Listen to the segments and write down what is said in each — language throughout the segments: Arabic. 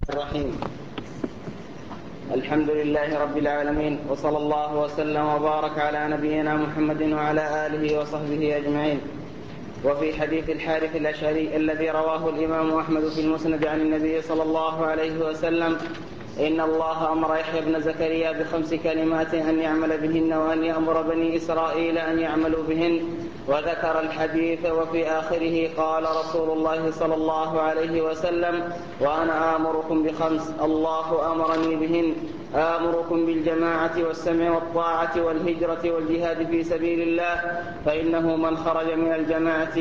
الرحيم. الحمد لله رب العالمين، وصلى الله وسلم وبارك على نبينا محمد وعلى آله وصحبه أجمعين. وفي حديث الحارث الأشعري الذي رواه الإمام أحمد في المسند عن النبي صلى الله عليه وسلم: إن الله أمر يحيى بن زكريا ب5 كلمات أن يعمل بهن، وأن يأمر بني إسرائيل أن يعملوا بهن. وذكر الحديث وفي آخره قال رسول الله صلى الله عليه وسلم: وأنا آمركم ب5 الله أمرني بهن: آمركم بالجماعة والسمع والطاعة والهجرة والجهاد في سبيل الله، فإنه من خرج من الجماعة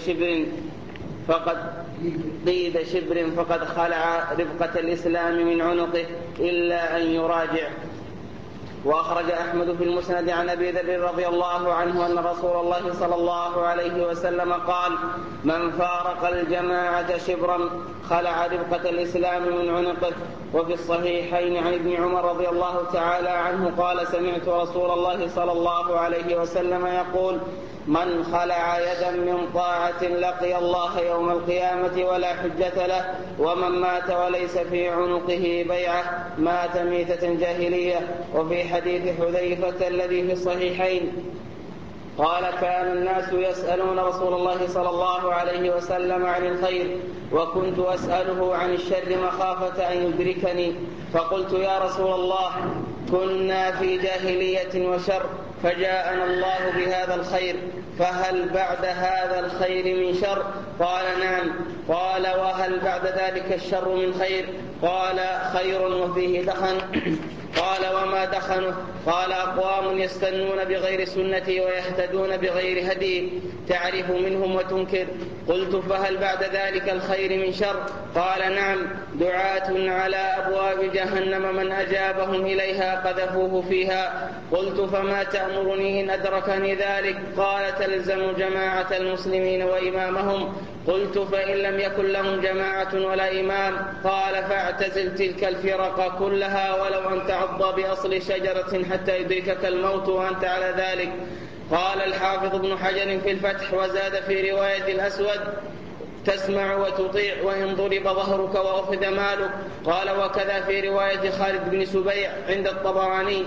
قيد شبر فقد خلع ربقة الإسلام من عنقه إلا أن يراجع. وأخرج أحمد في المسند عن أبي ذر رضي الله عنه أن رسول الله صلى الله عليه وسلم قال: من فارق الجماعة شبرا خلع ربقة الإسلام من عنقه. وفي الصحيحين عن ابن عمر رضي الله تعالى عنه قال: سمعت رسول الله صلى الله عليه وسلم يقول: من خلع يدا من طاعة لقي الله يوم القيامة ولا حجة له، ومن مات وليس في عنقه بيعة مات ميتة جاهلية. وفي حديث حذيفة الذي في الصحيحين قال: كان الناس يسألون رسول الله صلى الله عليه وسلم عن الخير، وكنت أسأله عن الشر مخافة أن يدركني، فقلت: يا رسول الله، كنا في جاهلية وشر، فجاءنا الله بهذا الخير، فهل بعد هذا الخير من شر؟ قال: نعم. قال: وهل بعد ذلك الشر من خير؟ قال: خير وفيه دخن. قال: وما دخنه؟ قال: أقوام يستنون بغير سنتي ويهتدون بغير هدي، تعرف منهم وتنكر. قلت: فهل بعد ذلك الخير من شر؟ قال: نعم. دعاة على أبواب جهنم من أجابهم إليها قذفوه فيها. قلت: فما تأمرني إن أدركني ذلك؟ قال: تلزم جماعة المسلمين وإمامهم. قلت: فإن لم يكن لهم جماعة ولا إمام؟ قال: فاعتزل تلك الفرق كلها ولو أن تعض بأصل شجرة حتى يدركك الموت وأنت على ذلك. قال الحافظ ابن حجر في الفتح: وزاد في رواية الأسود: تسمع وتطيع وإن ضرب ظهرك وأخذ مالك. قال: وكذا في رواية خالد بن سبيع عند الطبراني: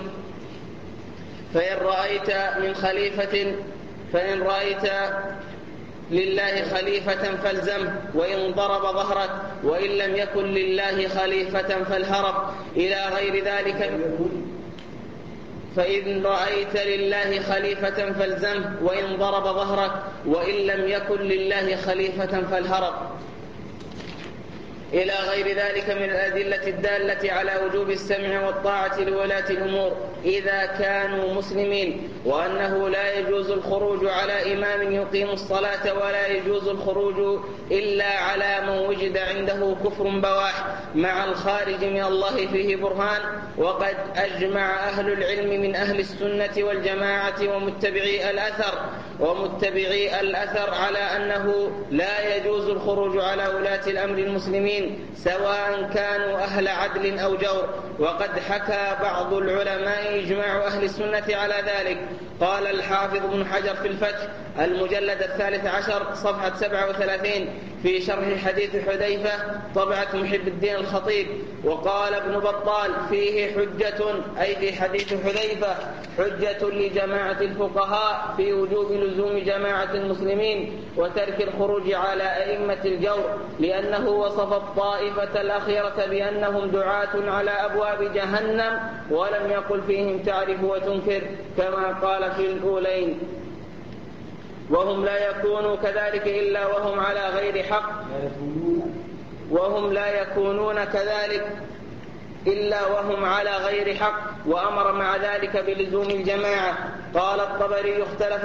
فإن رأيت لله خليفة فالزمه وإن ضرب ظهرك، وإن لم يكن لله خليفة فالهرب إلى غير ذلك. فإن رأيت لله خليفة فالزمه وإن ضرب ظهرك، وإن لم يكن لله خليفة فالهرب إلى غير ذلك من الأدلة الدالة على وجوب السمع والطاعة لولاة الأمور إذا كانوا مسلمين، وأنه لا يجوز الخروج على إمام يقيم الصلاة، ولا يجوز الخروج إلا على من وجد عنده كفر بواح مع الخارج من الله فيه برهان. وقد أجمع أهل العلم من أهل السنة والجماعة ومتبعي الأثر على أنه لا يجوز الخروج على ولاة الأمر المسلمين سواء كانوا أهل عدل أو جور. وقد حكى بعض العلماء إجماع أهل السنة على ذلك. قال الحافظ ابن حجر في الفتح المجلد 13 صفحة 37 في شرح حديث حذيفة طبعة محب الدين الخطيب: وقال ابن بطال: فيه حجة، أي في حديث حذيفة حجة لجماعة الفقهاء في وجوب لزوم جماعة المسلمين وترك الخروج على أئمة الجور، لأنه وصف الطائفة الأخيرة بأنهم دعاة على أبواب جهنم، ولم يقل فيهم تعرف وتنكر كما قال في الأولين. وهم لا يكونوا كذلك إلا وهم على غير حق، وأمر مع ذلك بلزوم الجماعة. قال الطبري: اختلف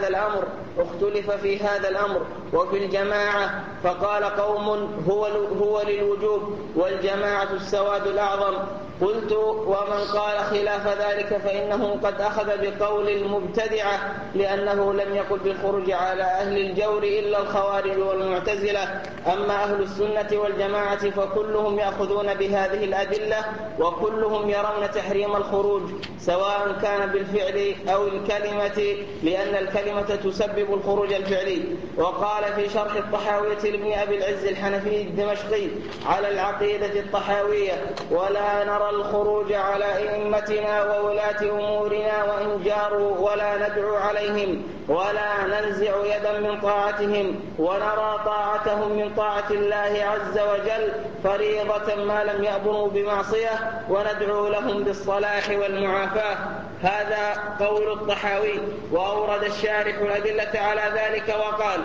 في هذا الأمر وفي الجماعة، فقال قوم: هو للوجوب والجماعة السواد الأعظم. قلت: ومن قال خلاف ذلك فإنه قد أخذ بقول المبتدعة، لأنه لم يقل بالخروج على أهل الجور إلا الخوارج والمعتزلة. أما أهل السنة والجماعة فكلهم يأخذون بهذه الأدلة، وكلهم يرون تحريم الخروج سواء كان بالفعل أو الكلمة، لأن الكلمة تسبب الخروج الفعلي. وقال قال في شرح الطحاوية لابن أبي العز الحنفي الدمشقي على العقيدة الطحاوية: ولا نرى الخروج على أئمتنا وولاة أمورنا وإن جاروا ولا ندعو عليهم ولا ننزع يدا من طاعتهم، ونرى طاعتهم من طاعة الله عز وجل فريضة ما لم يأمروا بمعصية، وندعو لهم بالصلاح والمعافاة. هذا قول الطحاوي. وأورد الشارح الأدلة على ذلك وقال: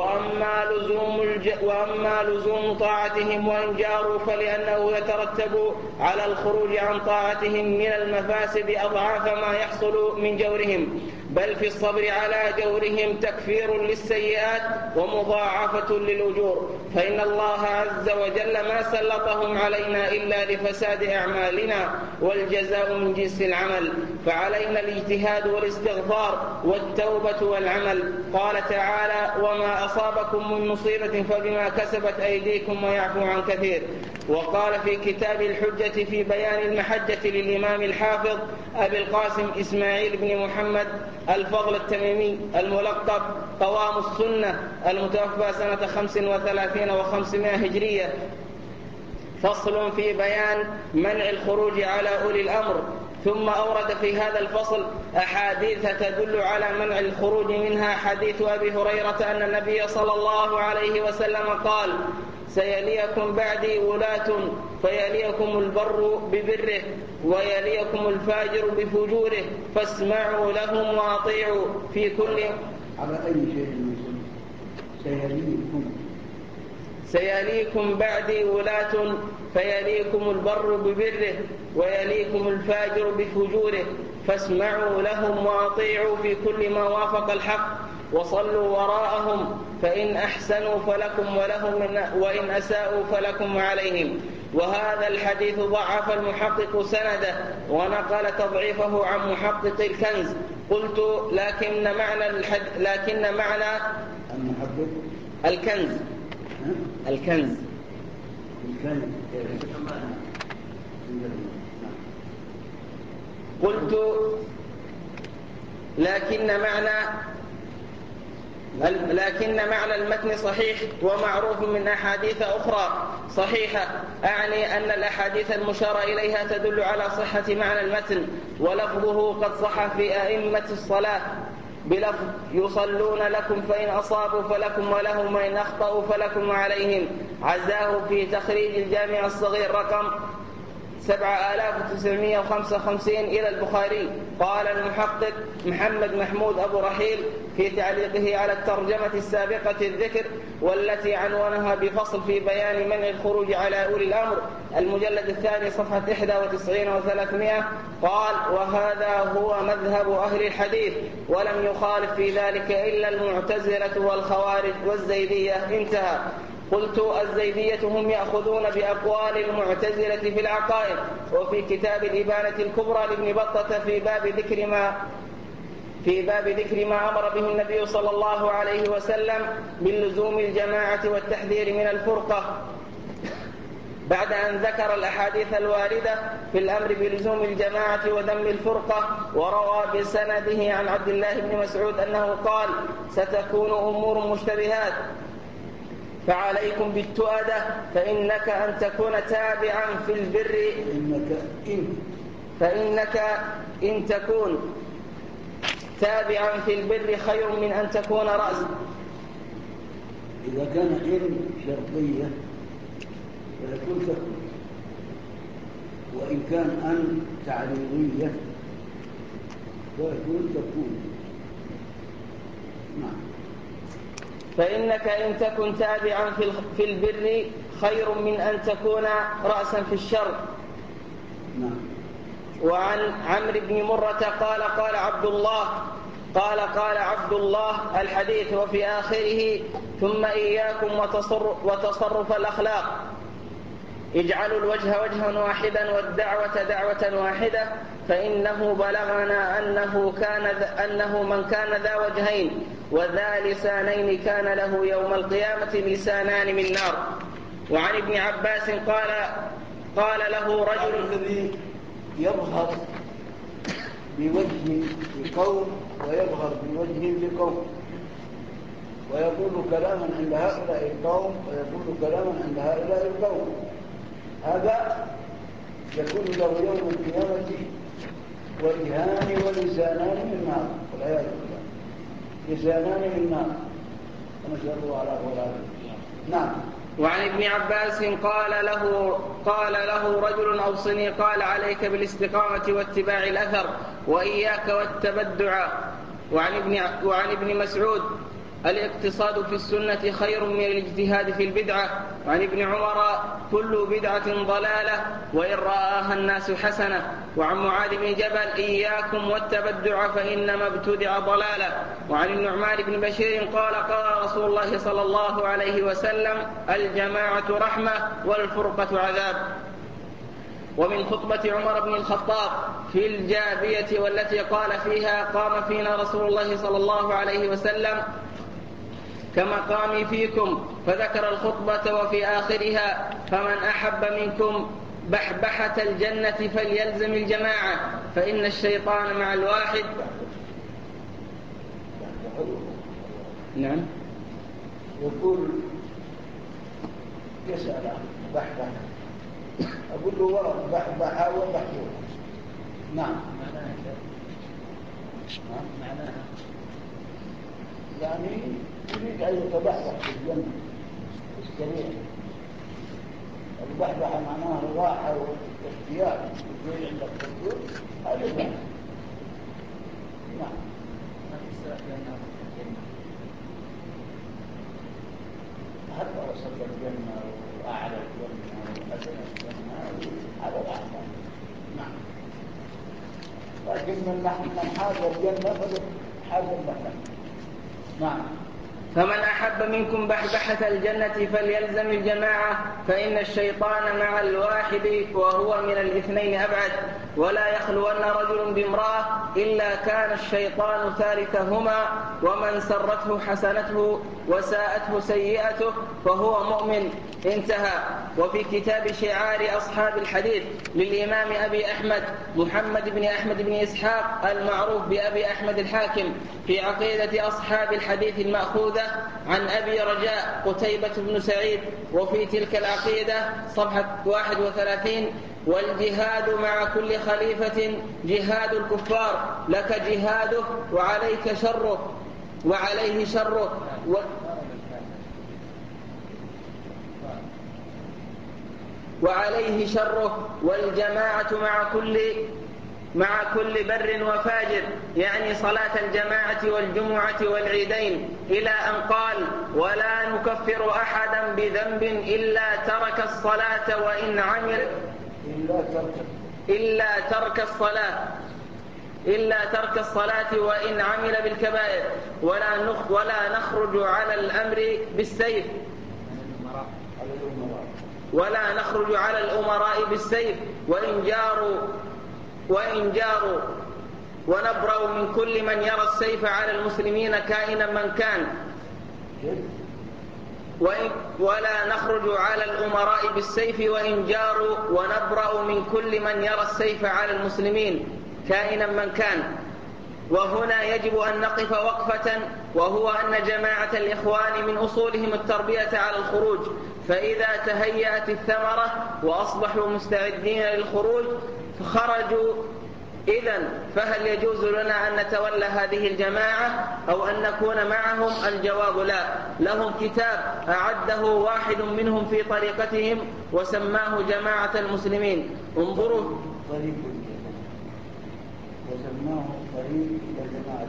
وأما لزوم طاعتهم وإن جاروا فلأنه يترتب على الخروج عن طاعتهم من المفاسد أضعاف ما يحصل من جورهم، بل في الصبر على جورهم تكفير للسيئات ومضاعفة للأجور، فإن الله عز وجل ما سلطهم علينا إلا لفساد أعمالنا، والجزاء من جنس العمل، فعلينا الاجتهاد والاستغفار والتوبة والعمل. قال تعالى: وما أصابكم من مصيبة فبما كسبت أيديكم ويعفو عن كثير. وقال في كتاب الحجة في بيان المحجة للإمام الحافظ أبي القاسم إسماعيل بن محمد الفضل التميمي الملقب قوام السنة المتوفى سنة 35 و500 هجرية: فصل في بيان منع الخروج على أولي الأمر. ثم أورد في هذا الفصل أحاديث تدل على منع الخروج، منها حديث أبي هريرة أن النبي صلى الله عليه وسلم قال: سيليكم بعدي ولاة فيليكم البر ببره ويليكم الفاجر بفجوره فاسمعوا لهم وأطيعوا في كل. على أي شيء سيليكم بعدي ولاة فيليكم البر ببره ويليكم الفاجر بفجوره فاسمعوا لهم وأطيعوا في كل ما وافق الحق وصلوا وراءهم، فإن أحسنوا فلكم ولهم وإن أساءوا فلكم وعليهم. وهذا الحديث ضعف المحقق سنده ونقل تضعيفه عن محقق الكنز. قلت: لكن معنى المحقق الكنز قلت: لكن معنى المتن صحيح ومعروف من أحاديث أخرى صحيحة، أعني أن الأحاديث المشار إليها تدل على صحة معنى المتن، ولفظه قد صح في أئمة الصلاة بلفظ: يصلون لكم فإن أصابوا فلكم ولهم وإن أخطأوا فلكم وعليهم. عزاه في تخريج الجامع الصغير رقم 7955 إلى البخاري. قال المحقق محمد محمود أبو رحيل في تعليقه على الترجمة السابقة الذكر والتي عنوانها بفصل في بيان منع الخروج على أولي الأمر، المجلد الثاني صفحة 91 و300، قال: وهذا هو مذهب أهل الحديث، ولم يخالف في ذلك إلا المعتزلة والخوارج والزيدية. انتهى. قلت: الزيدية هم يأخذون بأقوال المعتزلة في العقائد. وفي كتاب الإبانة الكبرى لابن بطة في باب ذكر ما أمر به النبي صلى الله عليه وسلم من لزوم الجماعة والتحذير من الفرقة، بعد أن ذكر الأحاديث الواردة في الأمر بلزوم الجماعة وذم الفرقة، وروى بسنده عن عبد الله بن مسعود أنه قال: ستكون أمور مشتبهات فعليكم بالتؤدة، فإنك إن تكون تابعا في البر خير من أن تكون رأسا. إذا كان إن شرطية فيكون تكون، وإن كان أن تعليلية فيكون تكون. نعم. فإنك إن تكن تابعا في البر خير من أن تكون رأسا في الشر. نعم. وعن عمرو بن مرة قال: قال عبد الله الحديث وفي آخره: ثم إياكم وتصرف الأخلاق، اجعلوا الوجه وجها واحدا والدعوة دعوة واحدة، فإنه بلغنا أنه من كان ذا وجهين وذا لسانين كان له يوم القيامة لسانان من نار. وعن ابن عباس قال له رجل: الذي يظهر بوجه لقوم ويظهر بوجه لقوم، ويقول كلاما عند هؤلاء القوم ويقول كلاما عند هؤلاء القوم، هذا يكون له يوم القيامة وجهان ولسانان من نار، والعياذ بالله، لسانان من نار، ونسأل الله على العافية. نعم. وعن ابن عباس قال له رجل أوصني، قال عليك بالاستقامة واتباع الأثر وإياك والتبدع. وعن ابن مسعود الاقتصاد في السنة خير من الاجتهاد في البدعة. وعن ابن عمر كل بدعة ضلالة وإن رآها الناس حسنة. وعن معاذ بن جبل إياكم والتبدع فإنما ابتدع ضلالة. وعن النعمان بن بشير قال قال رسول الله صلى الله عليه وسلم الجماعة رحمة والفرقة عذاب. ومن خطبة عمر بن الخطاب في الجابية والتي قال فيها قام فينا رسول الله صلى الله عليه وسلم كمقامي فيكم، فذكر الخطبة وفي آخرها فمن أحب منكم بحبحة الجنة فليلزم الجماعة فإن الشيطان مع الواحد. نعم. يقول يسأل بحبحة، أقول له ورق بحبحة وبحبحة. نعم. معناها يعني يريد أن يتبحبح في الجنة السريع. البحبحة معناها الراحة والاختيار، يجي عندك تقول هذا البحبحة. نعم. ما تسرع بأنه في الجنة حتى وصل الجنة وأعلى الجنة وأدنى الجنة هذا الأحسن. نعم. لكن من حاز الجنة فقد حاز البحبحة. نعم. فمن أحب منكم بحبحة الجنة فليلزم الجماعة فإن الشيطان مع الواحد وهو من الاثنين أبعد. ولا يخلون رجل بامرأة إلا كان الشيطان ثالثهما ومن سرته حسنته وساءته سيئته فهو مؤمن. انتهى. وفي كتاب شعار أصحاب الحديث للإمام أبي أحمد محمد بن أحمد بن إسحاق المعروف بأبي أحمد الحاكم في عقيدة أصحاب الحديث المأخوذة عن أبي رجاء قتيبة بن سعيد، وفي تلك العقيدة صفحة 31 والجهاد مع كل خليفة جهاد الكفار لك جهاده وعليك شره وعليه شره وعليه شره والجماعة مع كل بر وفاجر، يعني صلاة الجماعة والجمعة والعيدين، إلى أن قال ولا نكفر أحدا بذنب إلا ترك الصلاة وإن عمل إلا ترك الصلاة وإن عمل بالكبائر. ولا نخرج على الأمر بالسيف ولا نخرج على الأمراء بالسيف وإن جاروا ونبرأ من كل من يرى السيف على المسلمين كائنا من كان. ولا نخرج على الأمراء بالسيف وإن جاروا ونبرأ من كل من يرى السيف على المسلمين كائنا من كان. وهنا يجب أن نقف وقفة، وهو أن جماعة الإخوان من أصولهم التربية على الخروج، فإذا تهيأت الثمرة وأصبحوا مستعدين للخروج فخرجوا. إذن فهل يجوز لنا أن نتولى هذه الجماعة أو أن نكون معهم؟ الجواب لا. لهم كتاب أعده واحد منهم في طريقتهم وسماه جماعة المسلمين. انظروا وسماه طريق إلى جماعة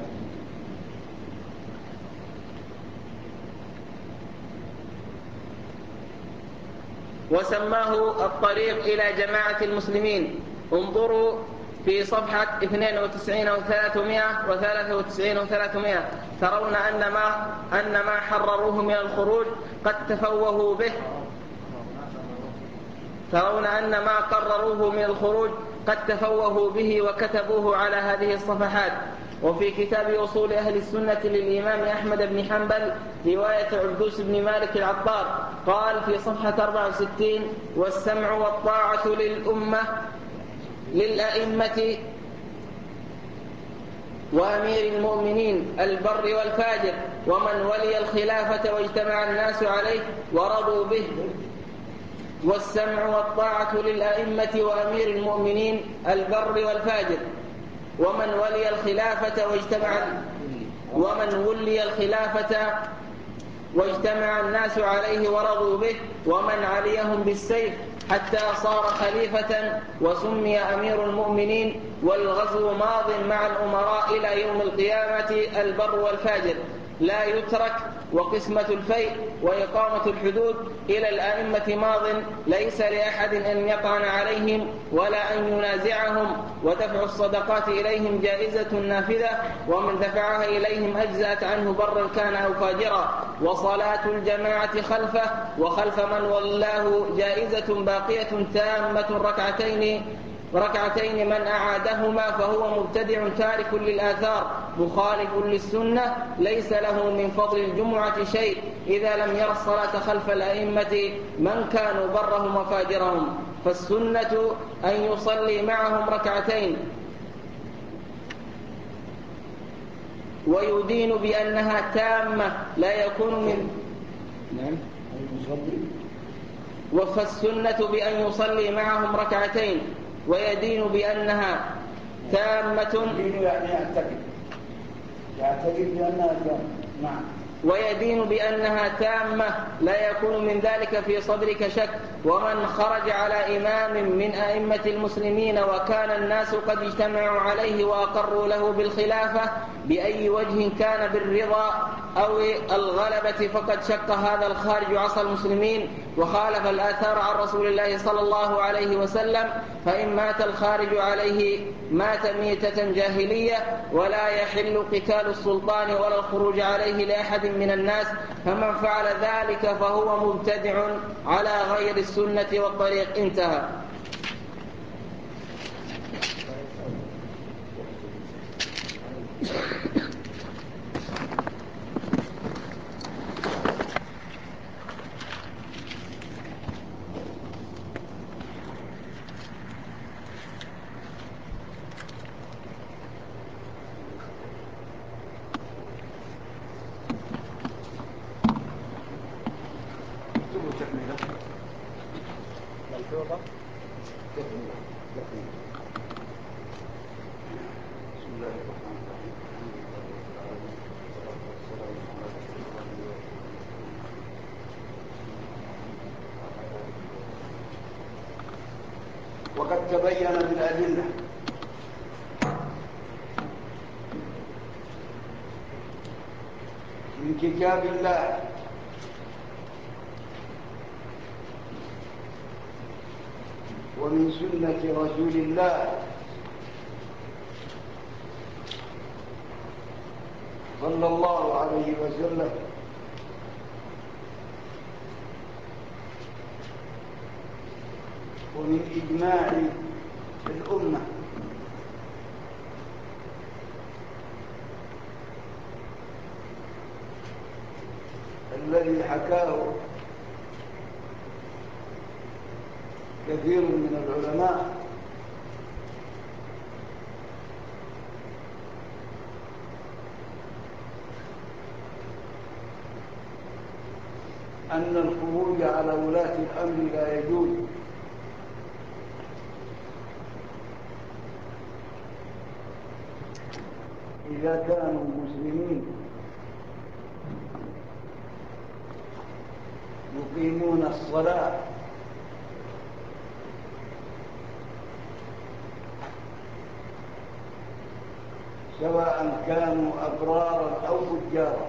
وسماه الطريق إلى جماعة المسلمين. انظروا في صفحة 92 و393 و300 ترون أن ما حرروه من الخروج قد تفوهوا به. ترون أن ما قرروه من الخروج قد تفوهوا به وكتبوه على هذه الصفحات. وفي كتاب أصول أهل السنة للإمام أحمد بن حنبل رواية عبدوس بن مالك العطار قال في صفحة 64 والسمع والطاعة للأئمة وأمير المؤمنين البر والفاجر ومن ولي الخلافة واجتمع الناس عليه ورضوا به. والسمع والطاعة للأئمة وأمير المؤمنين البر والفاجر. ومن ولي الخلافة واجتمع الناس عليه ورضوا به، ومن عليهم بالسيف حتى صار خليفة وسمي أمير المؤمنين. والغزو ماض مع الأمراء إلى يوم القيامة البر والفاجر لا يترك. وقسمة الفيء وإقامة الحدود إلى الأئمة ماض، ليس لأحد أن يطعن عليهم ولا أن ينازعهم. ودفع الصدقات إليهم جائزة نافذة، ومن دفعها إليهم أجزأت عنه برا كان أو فاجرا. وصلاة الجماعة خلفه وخلف من والله جائزة باقية تامة ركعتين من أعادهما فهو مبتدع تارك للآثار مخالف للسنة، ليس له من فضل الجمعة شيء إذا لم ير الصلاة خلف الأئمة من كانوا برهم وفاجرهم. فالسنة أن يصلي معهم ركعتين ويدين بأنها تامة لا يكون من فالسنة بأن يصلي معهم ركعتين ويدين بأنها تامة ويدين بأنها تامة لا يكون من ذلك في صدرك شك. ومن خرج على إمام من أئمة المسلمين وكان الناس قد اجتمعوا عليه وأقروا له بالخلافة بأي وجه كان بالرضا أو الغلبة فقد شق هذا الخارج عصى المسلمين وخالف الآثار عن رسول الله صلى الله عليه وسلم. فإن مات الخارج عليه مات ميتة جاهلية، ولا يحل قتال السلطان ولا الخروج عليه لأحد من الناس. فمن فعل ذلك فهو مبتدع على غير السنة والطريق. انتهى. وقد تبين بالأدلة من كتاب الله ومن سنة رسول الله صلى الله عليه وسلم ومن إجماع الأمة الذي حكاه كثير من العلماء أن الخروج على ولاة الأمر لا يجوز إذا كانوا مسلمين يقيمون الصلاة سواء كانوا أبرارا أو فجارا.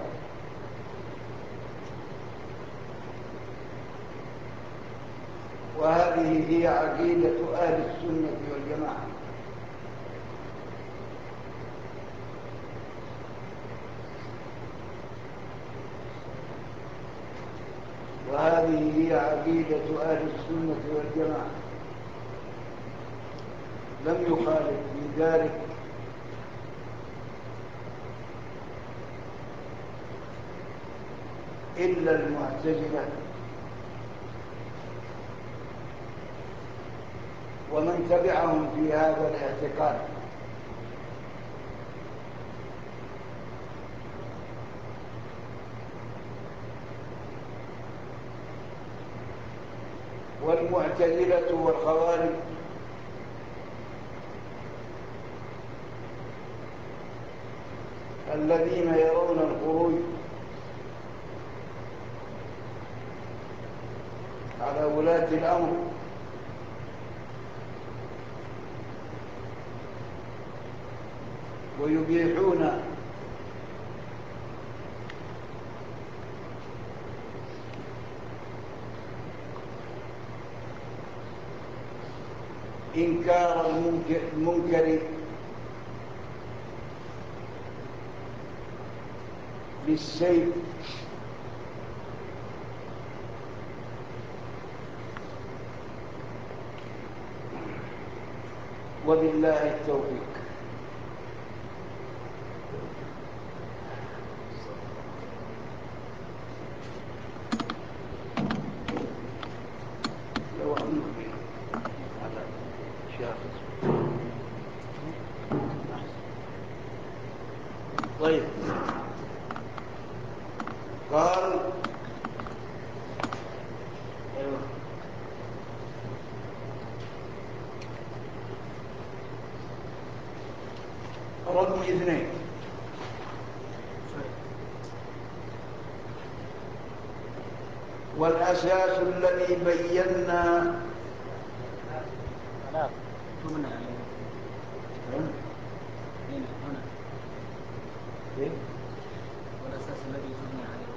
وهذه هي عقيدة أهل السنة والجماعة. وهذه هي عقيدة أهل السنة والجماعة، لم يخالف في ذلك إلا المعتزلة ومن تبعهم في هذا الاعتقاد. والمعتزلة والخوارج الذين يرون الخروج على ولاة الأمر ويبيحون إنكار المنكر بالسيف وبالله التوفيق. لو أمر على شاخص طيب قال رقم 2 والأساس الذي بينا لا تمنع هنا والأساس الذي تبنى عليه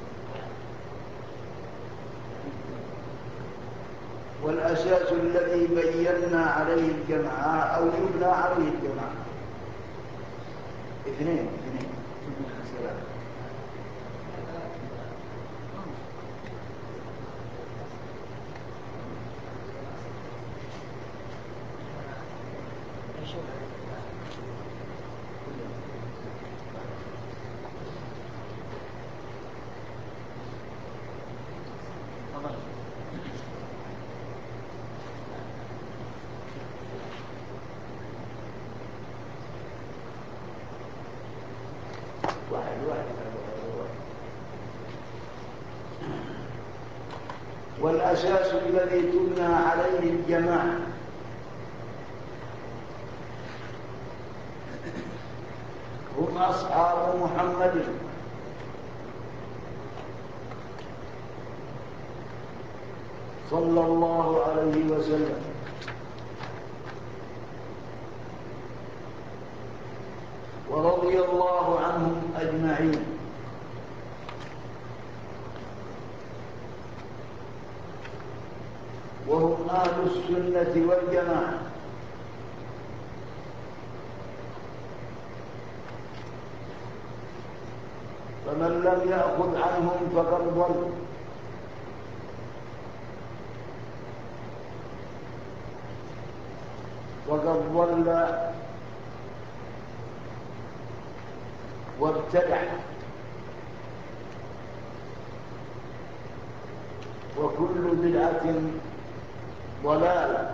والأساس الذي بينا عليه الجماعة أو يبنى عليه الجماعة 2 سلام. والأساس الذي تبنى عليه الجماعة هم أصحاب محمد صلى الله عليه وسلم ورضي الله عنهم أجمعين وهم أهل السنة والجماعة فمن لم يأخذ عنهم فقد ضل وابتدع وكل بدعة ضلالة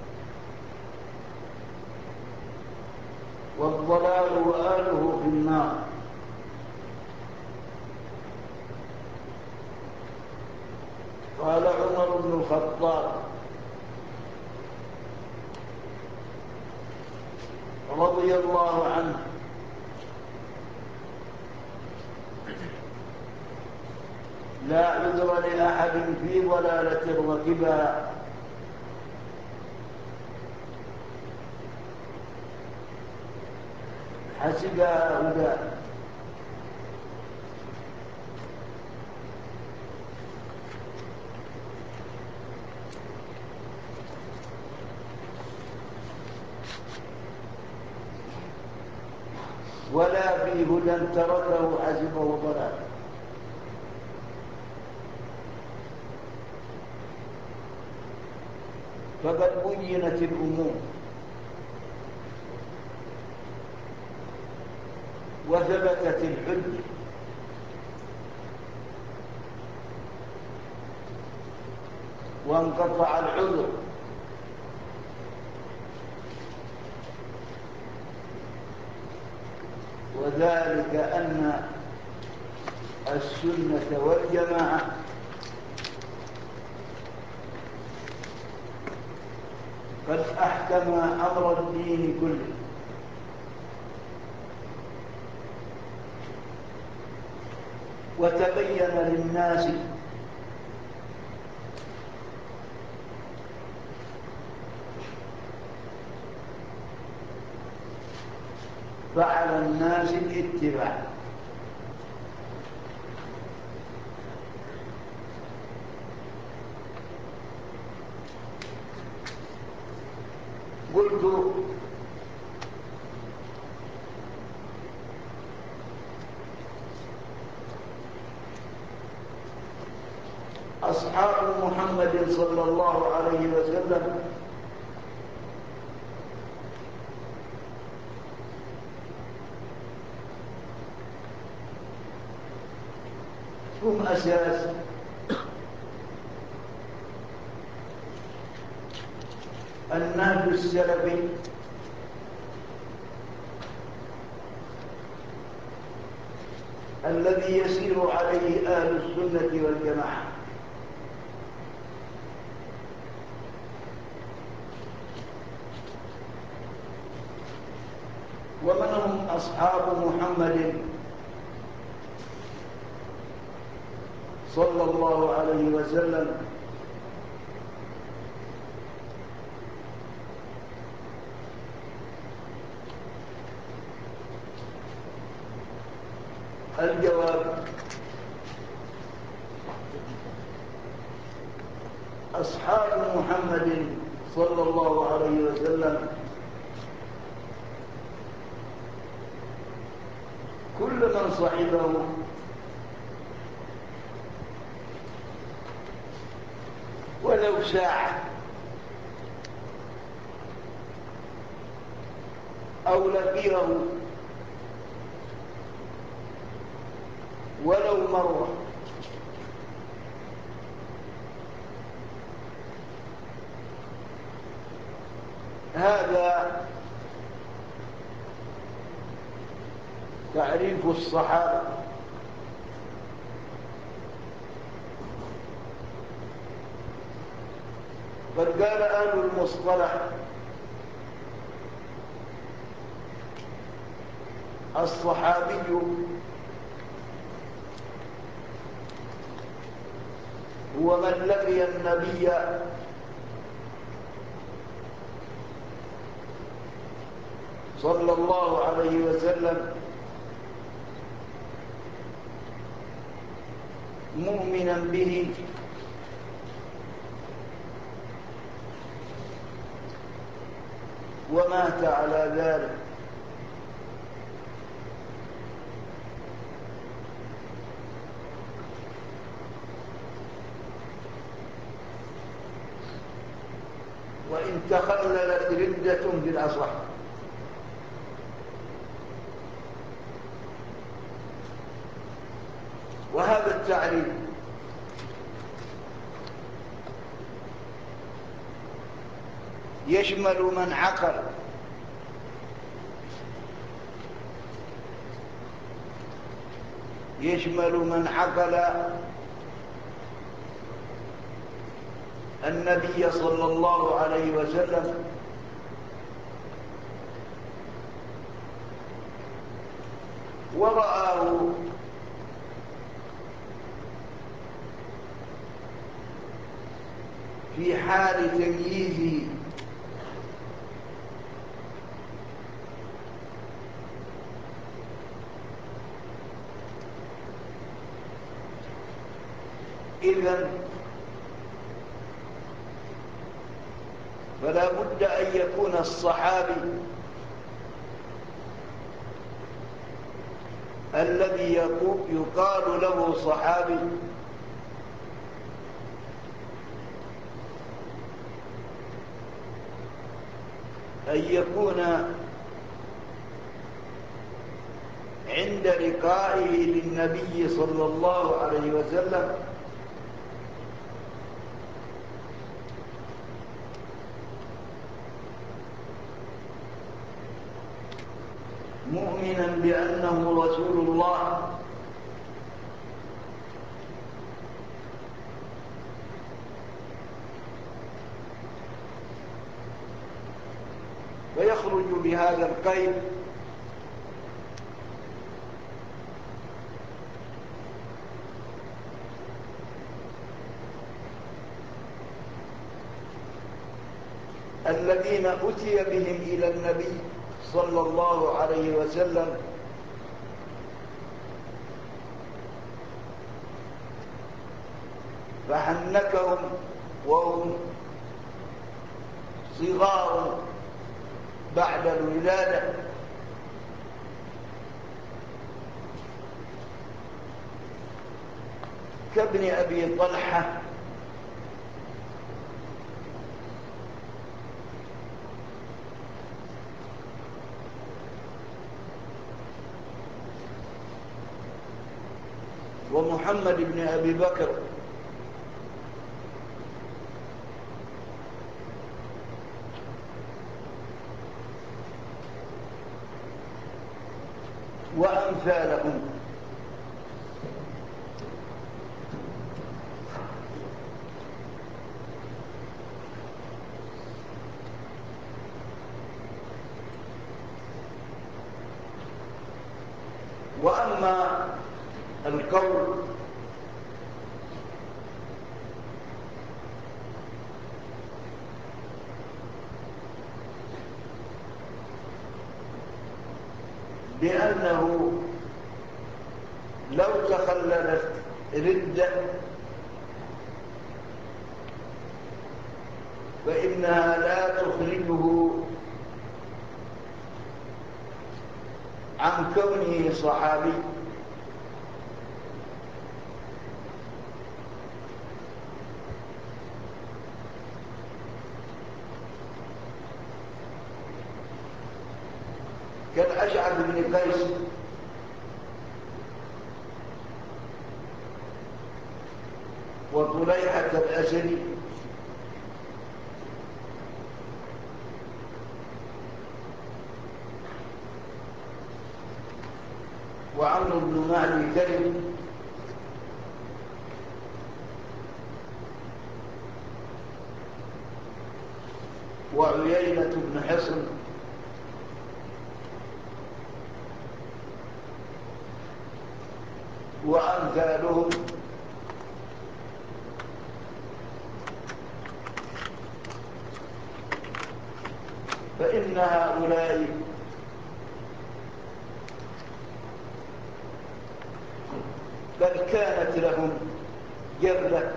والضلال وآله في النار. قال عمر بن الخطاب رضي الله عنه لا عذر لأحد في ضلالة ركبها حسبها هدى ولا في هدى تركه حسبه ضلال. فقد بينت الأمور وثبتت الحجة وانقطع العذر وذلك أن السنة والجماعة قد أحكم أمر الدين كله، وتبين للناس فعلى الناس الاتباع. قلت أصحاب محمد صلى الله عليه وسلم هم أساس النهج السلفي الذي يسير عليه أهل السنة والجماعة. ومن هم أصحاب محمد صلى الله عليه وسلم؟ الجواب: أصحاب محمد صلى الله عليه وسلم كل من صحبه ولو ساعة أو لقيه ولو مرة، هذا تعريف الصحابة. قد قال أهل المصطلح: الصحابي هو من لقي النبي صلى الله عليه وسلم مؤمنا به ومات على ذلك. وإن تخللت ردة بالأصح. وهذا التعريف يشمل من عقل النبي صلى الله عليه وسلم ورآه في حال تمييزه إذن فلا بد أن يكون الصحابي الذي يقال له صحابي أن يكون عند لقائه للنبي صلى الله عليه وسلم مؤمنا بأنه رسول الله فيخرج بهذا القيد الذين أتي بهم إلى النبي صلى الله عليه وسلم فحنكهم وهم صغار بعد الولادة كابن أبي طلحة ومحمد بن أبي بكر وأمثالهم. وأما القول بأنه لو تخللت ردة فإنها لا تخرجه عن كونه صحابي، كالأشعث بن قيس وطليحة الأسدي وعمرو بن معدي كرب وعيينة بن حصن وأمثالهم، فإن هؤلاء قد كانت لهم جبلة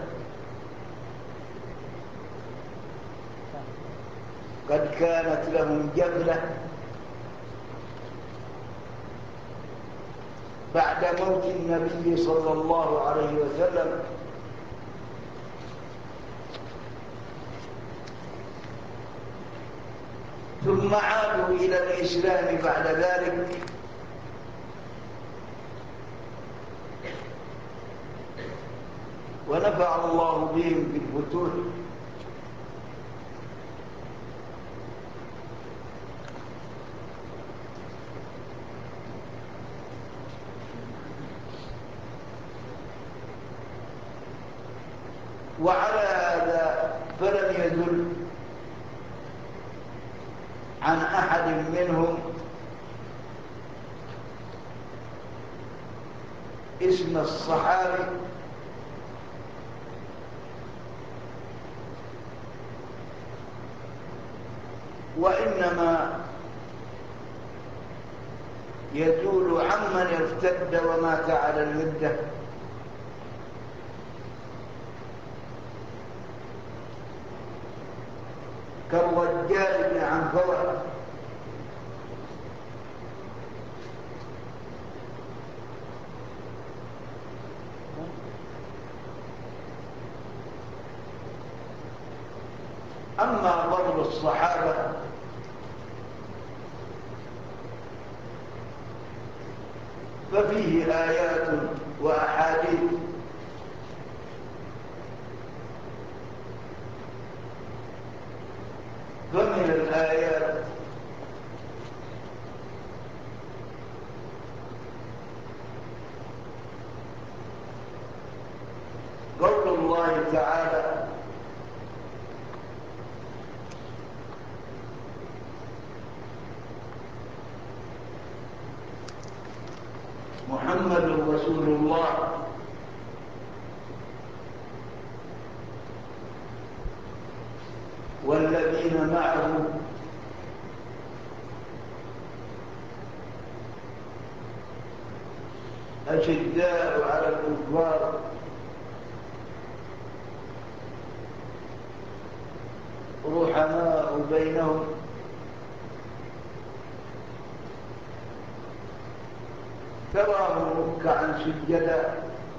بعد موت النبي صلى الله عليه وسلم، ثم عادوا إلى الإسلام بعد ذلك، ونفع الله بهم بالفتوح. وعلى هذا فلم يدل عن أحد منهم اسم الصحابي وإنما يدل عمن ارتد ومات على الردة، كالرجال بن عنفوة أما فضل الصحابة ففيه آيات وأحاديث، فمن الآيات قول الله تعالى: محمد رسول الله والذين معه أشداء على الكفار رحماء بينهم تراهم ركعا سجدا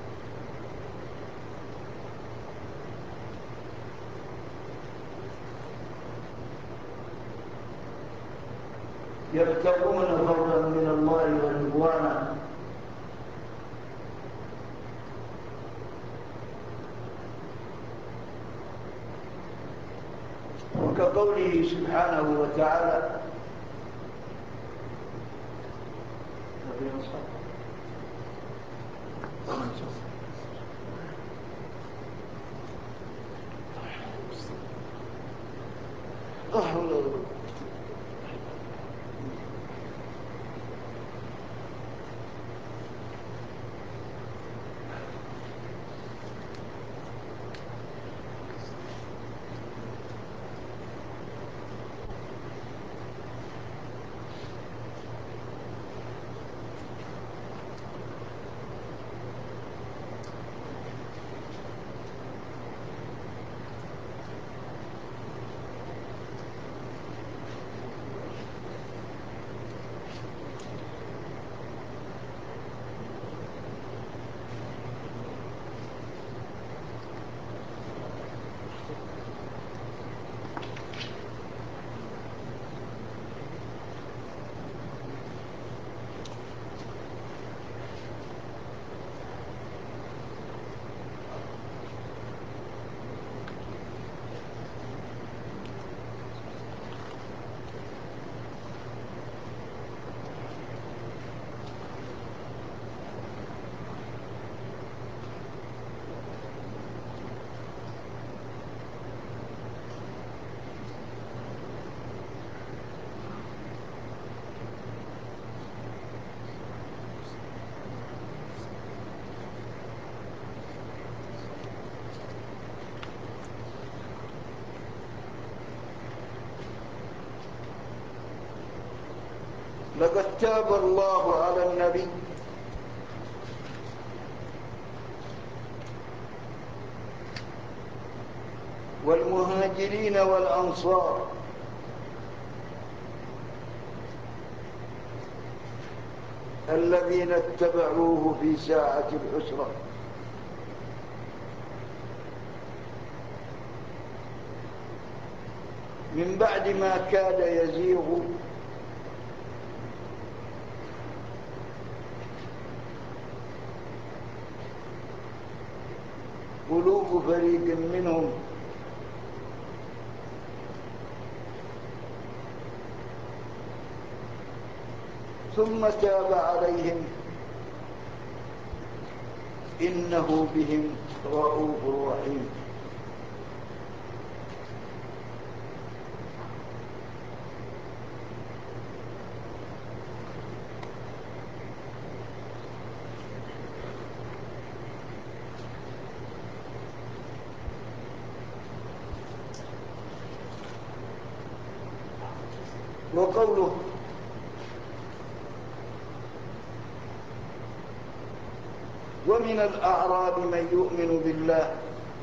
يبتغون فضلا من الله ورضوانا وكقوله سبحانه وتعالى لقد تاب الله على النبي والمهاجرين والأنصار الذين اتبعوه في ساعة العسرة من بعد ما كاد يزيغ قلوب فريق منهم ثم تاب عليهم إنه بهم رؤوف رحيم. وقوله ومن الأعراب من يؤمن بالله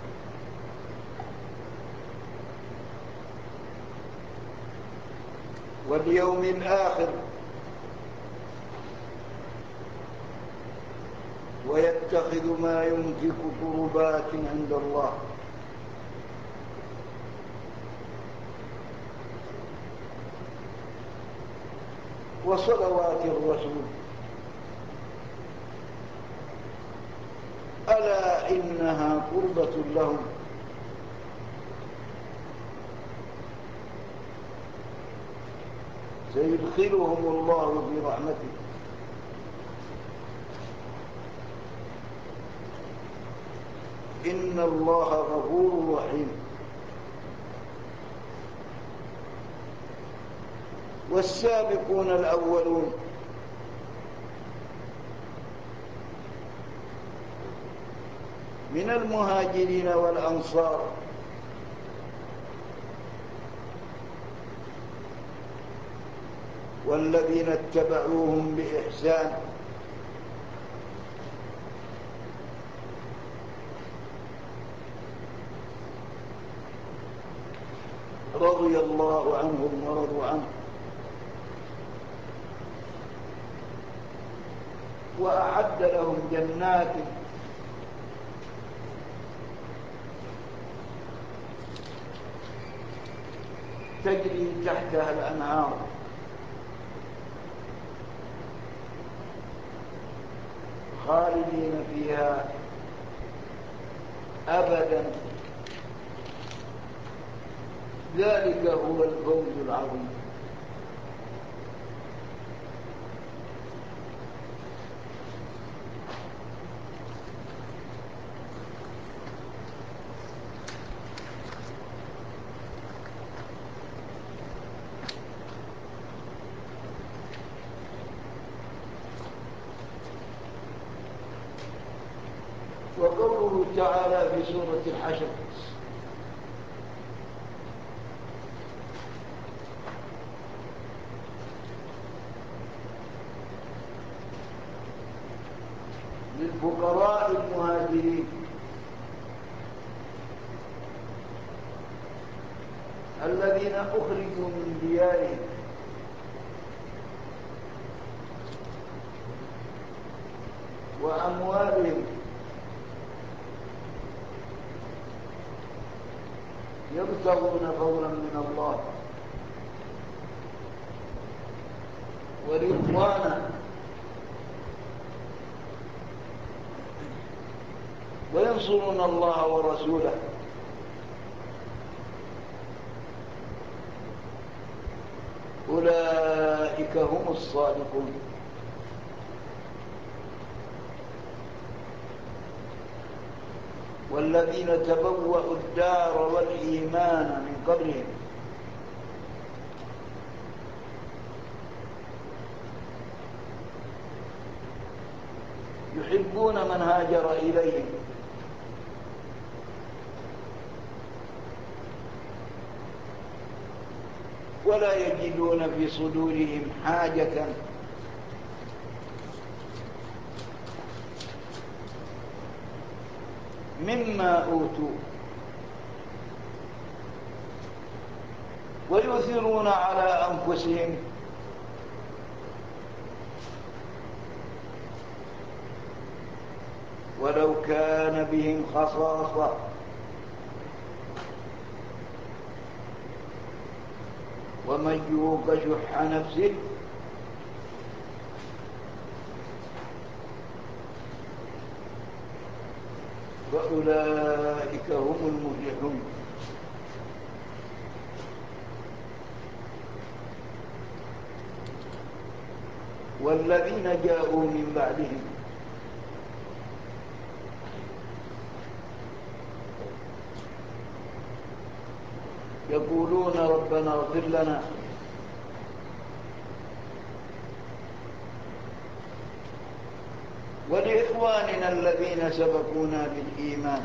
واليوم الآخر ويتخذ ما ينفق قربات عند الله وصلوات الرسول ألا إنها قربة لهم سيدخلهم الله برحمته إن الله غفور رحيم. والسابقون الأولون من المهاجرين والأنصار والذين اتبعوهم بإحسان رضي الله عنهم ورضوا عنه وأعد لهم جنات تجري تحتها الأنهار خالدين فيها أبدا ذلك هو الفوز العظيم. وقوله تعالى في سورة الحشر للفقراء المهاجرين الذين أخرجوا من ديارهم وأموالهم يبتغون فضلا من الله ورضوانا وينصرون الله ورسوله أولئك هم الصادقون. والذين تبوأوا الدار والإيمان من قبلهم يحبون من هاجر إليهم ولا يجدون في صدورهم حاجة مما أوتوا ويؤثرون على أنفسهم ولو كان بهم خصاصة ومن يوق شح نفسه فأولئك هم المفلحون. والذين جاءوا من بعدهم يقولون ربنا اغفر لنا ولإخواننا الذين سبقونا بالإيمان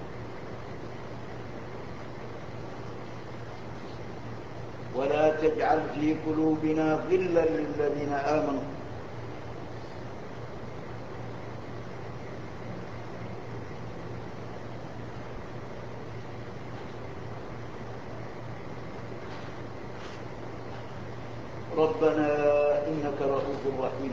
ولا تجعل في قلوبنا غلا للذين آمنوا ربنا إنك رؤوف رحيم.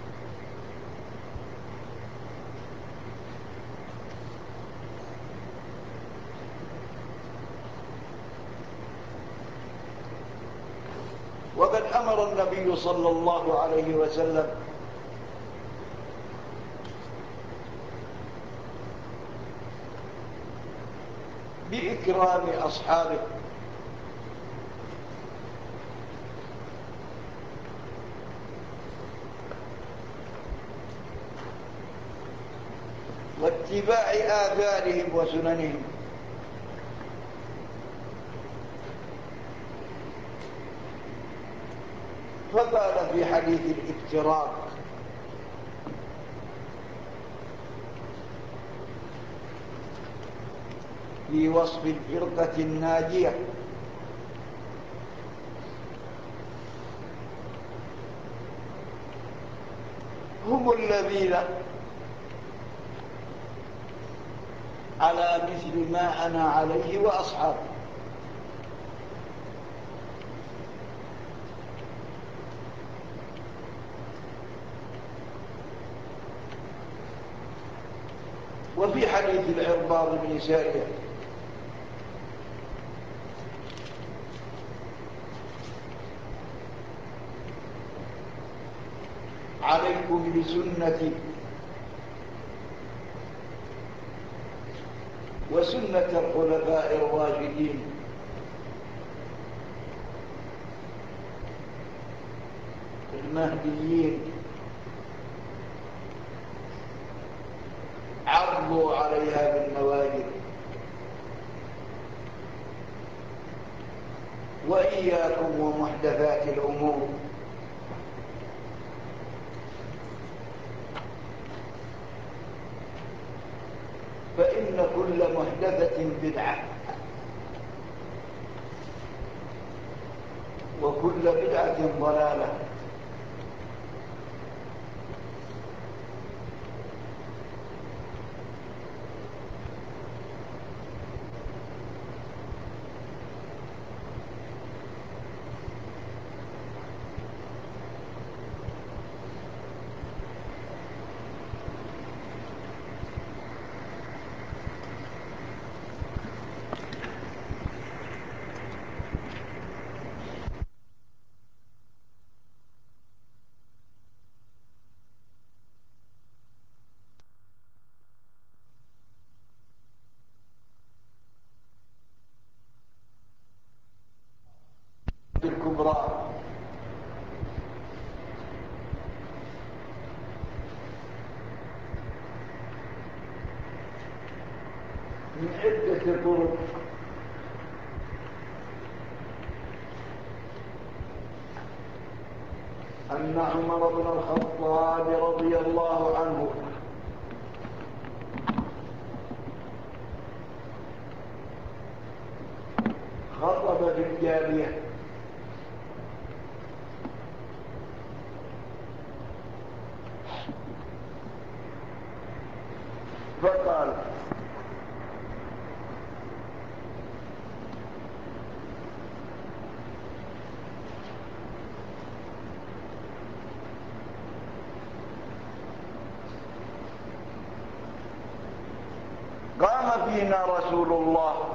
وقد أمر النبي صلى الله عليه وسلم بإكرام أصحابه واتباع آثارهم وسننهم فقال في حديث الافتراق في وصف الفرقة الناجية. هم الذين على مثل ما أنا عليه وأصحابي. وفي حديث العرباض بن سارية عليكم بسنتي وسنة الخلفاء الراشدين المهديين عضوا عليها بالنواجذ، وإياكم ومحدثات الأمور، فإن كل محدثة بدعة وكل بدعة ضلالة. الكبرى من عدة طرق، أن عمر بن الخطاب رضي الله عنه خطب في الجابية فقال: قام فينا رسول الله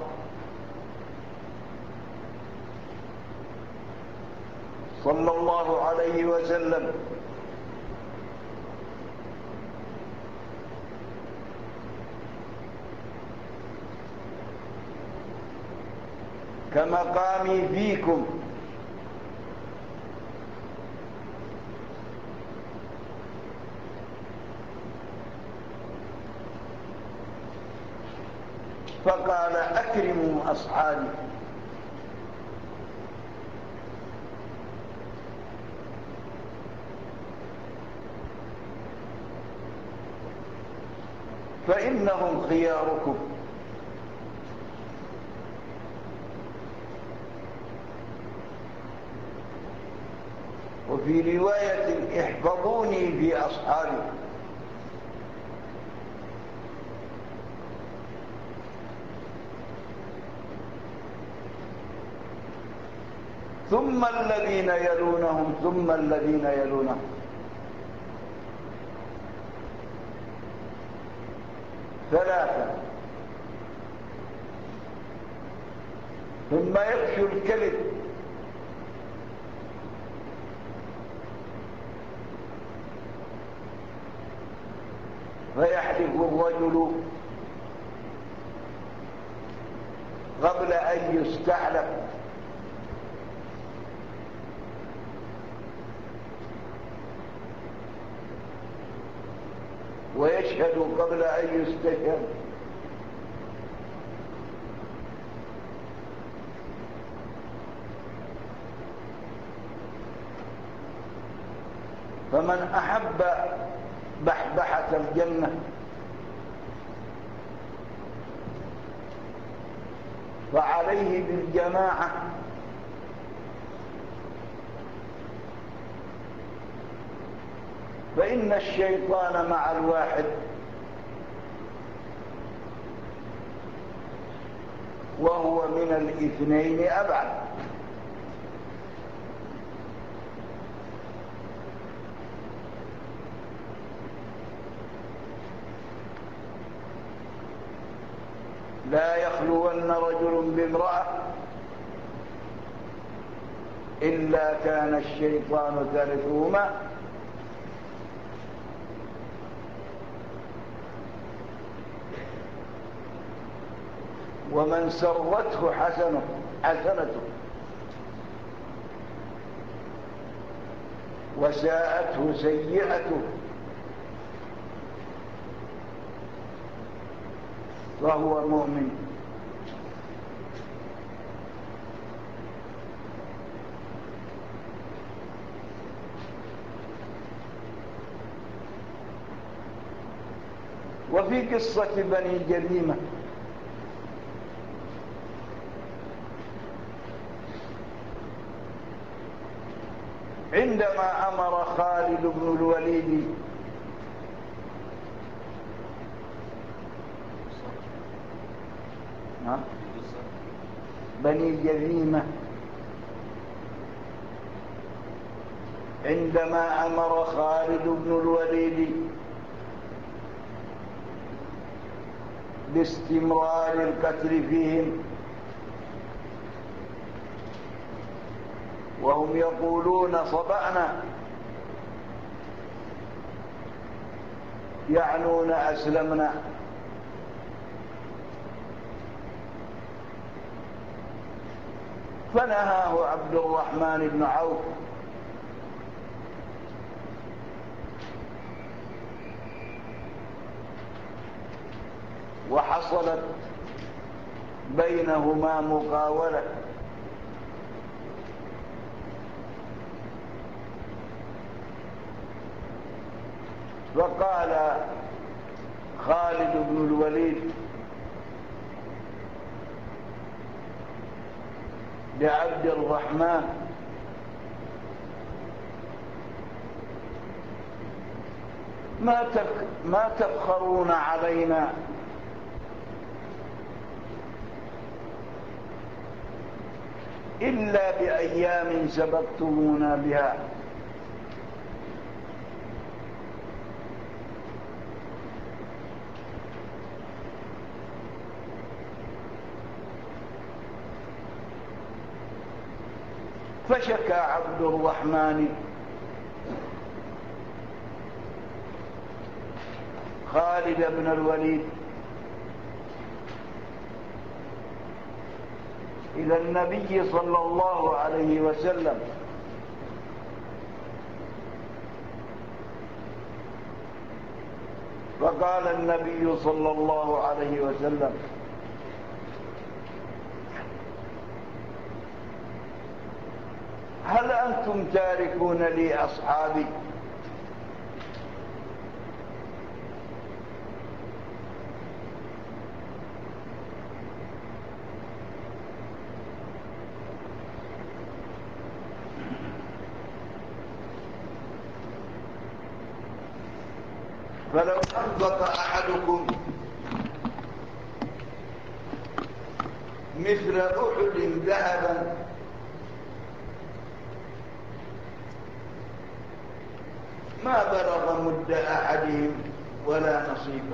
صلى الله عليه وسلم كمقامي فيكم، فقال: أكرموا أصحابي. فإنهم خياركم. وفي رواية: احفظوني في أصحابي. ثم الذين يلونهم ثم الذين يلونهم. ثلاثة. ثم يفشو الكذب، فيحلف الرجل قبل أن يستحلف، ويشهد قبل أن يستشهد، فمن أحب بحبحة الجنة فعليه بالجماعة، فإن الشيطان مع الواحد وهو من الاثنين أبعد. لا يخلون رجل بامرأة إلا كان الشيطان ثالثهما، ومن سرته حسنته وساءته سيئته فهو مؤمن. وفي قصة بني جذيمة عندما أمر خالد بن الوليد بني جذيمة، عندما أمر خالد بن الوليد باستمرار القتل فيهم وهم يقولون صبأنا، يعنون أسلمنا، فنهاه عبد الرحمن بن عوف وحصلت بينهما مقاولة، فقال خالد بن الوليد لعبد الرحمن: ما تفخرون علينا إلا بأيام سبقتمونا بها، فشكى عبد الرحمن خالد بن الوليد إلى النبي صلى الله عليه وسلم، فقال النبي صلى الله عليه وسلم: هل أنتم تاركون لي أصحابي؟ فلو أنفق أحدكم مثل أحد ذهبا ما بلغ مد أحدهم ولا نصيبا.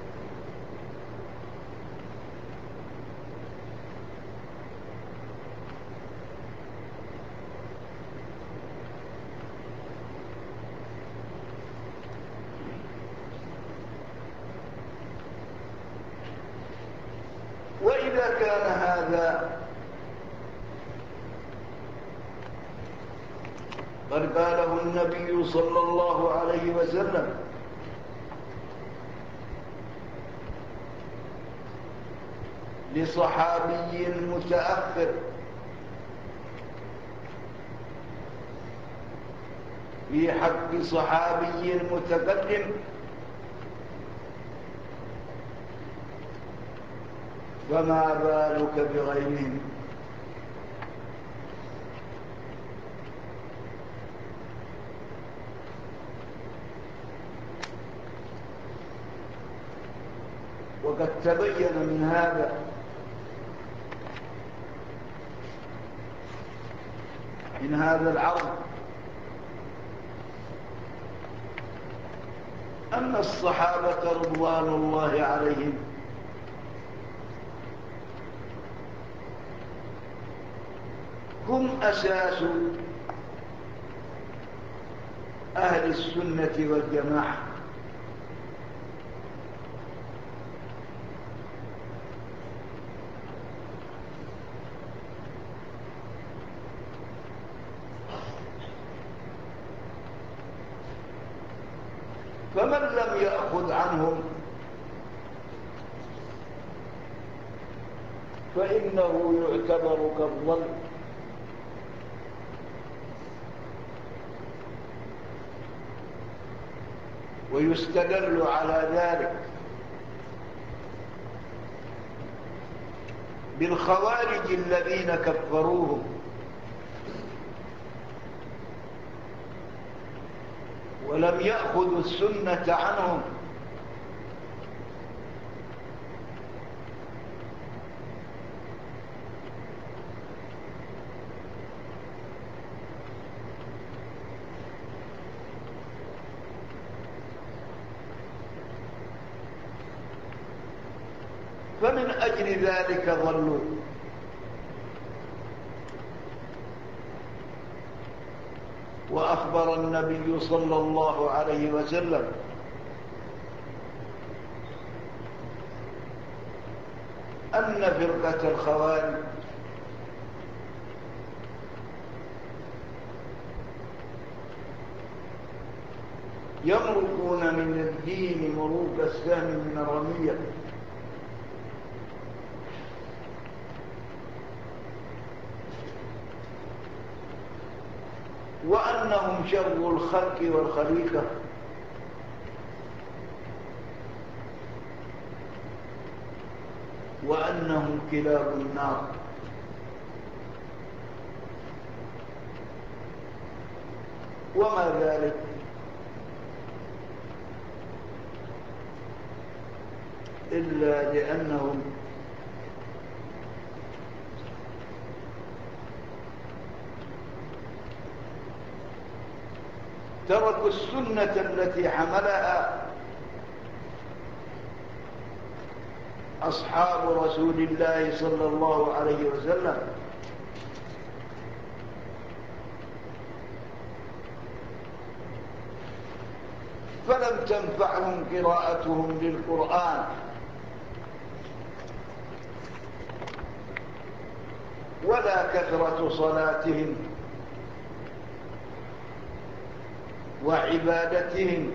وإذا كان هذا قد قاله النبي صلى الله عليه وسلم لصحابي متأخر في حق صحابي متقدم، فما بالك بغيرهم. وقد تبين من هذا العرض أن الصحابة رضوان الله عليهم هم أساس أهل السنة والجماعة، فمن لم يأخذ عنهم فإنه يعتبر كالظل، ويستدل على ذلك بالخوارج الذين كفروهم ولم يأخذوا السنة عنهم، فمن أجل ذلك ضلوا. وأخبر النبي صلى الله عليه وسلم أن فرقة الخوارج يمرقون من الدين مروق السهم من الرمية، وأنهم شر الخلق والخليقة، وأنهم كلاب النار. وما ذلك إلا لأنهم تركوا السنة التي حملها أصحاب رسول الله صلى الله عليه وسلم، فلم تنفعهم قراءتهم للقرآن ولا كثرة صلاتهم وعبادتهم،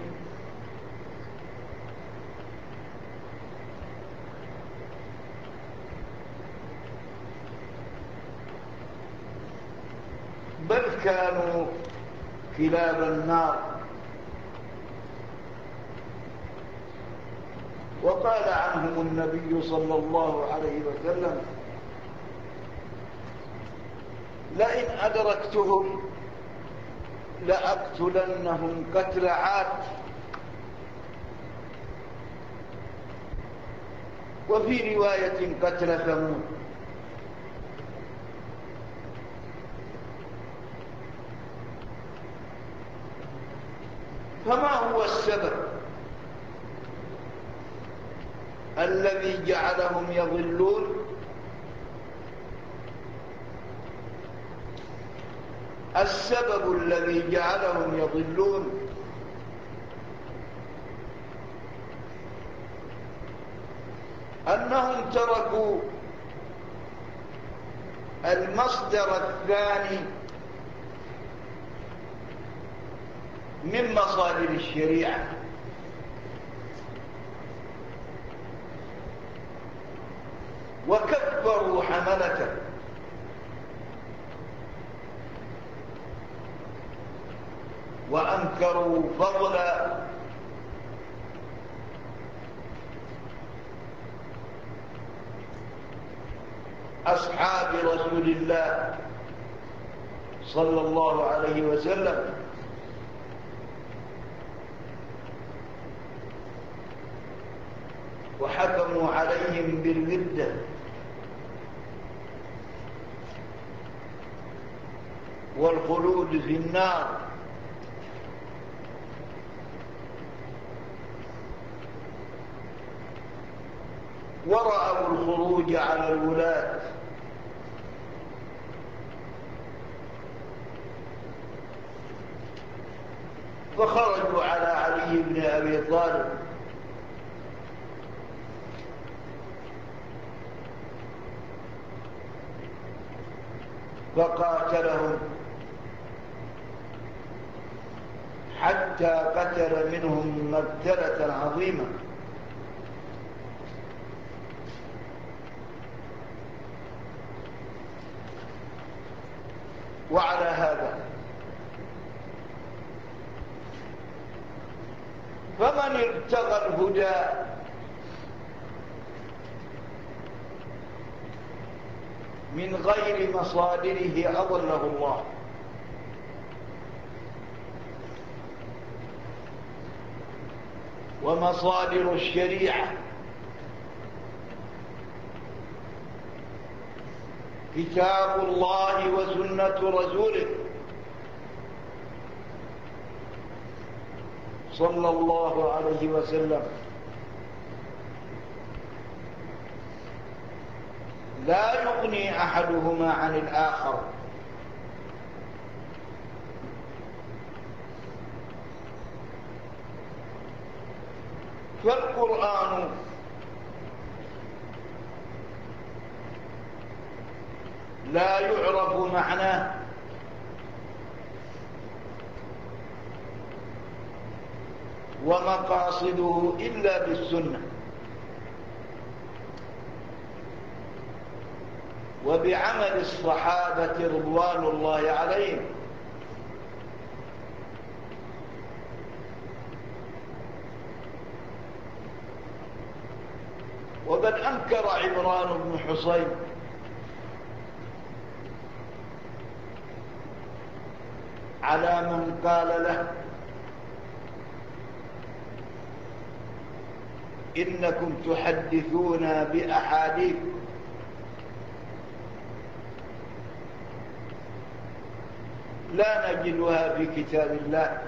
بل كانوا كلاب النار. وقال عنهم النبي صلى الله عليه وسلم: لئن أدركتهم لأقتلنهم قتل عاد. وفي رواية قتل ثمود. فما هو السبب الذي جعلهم يضلون؟ السبب الذي جعلهم يضلون أنهم تركوا المصدر الثاني من مصادر الشريعة، وكبروا حملته، وأنكروا فضل أصحاب رسول الله صلى الله عليه وسلم، وحكموا عليهم بالردة والخلود في النار، ورأوا الخروج على الولاة فخرجوا على علي بن أبي طالب فقاتلهم حتى قتل منهم مقتلة عظيمة. وعلى هذا فمن ابتغى الهدى من غير مصادره أضله الله، ومصادر الشريعة كتاب الله وسنة رسوله صلى الله عليه وسلم، لا يغني أحدهما عن الآخر، فالقرآن لا يعرف معناه ومقاصده إلا بالسنة وبعمل الصحابة رضوان الله عليهم. وقد أنكر عمران بن حصين على من قال له إنكم تحدثون بأحاديث لا نجدها في كتاب الله،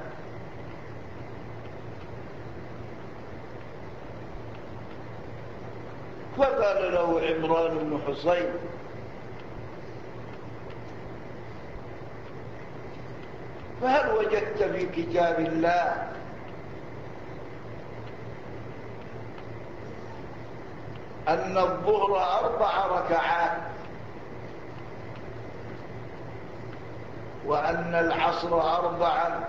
فقال له عمران بن حصين فهل وجدت في كتاب الله أن الظهر 4 ركعات وأن العصر 4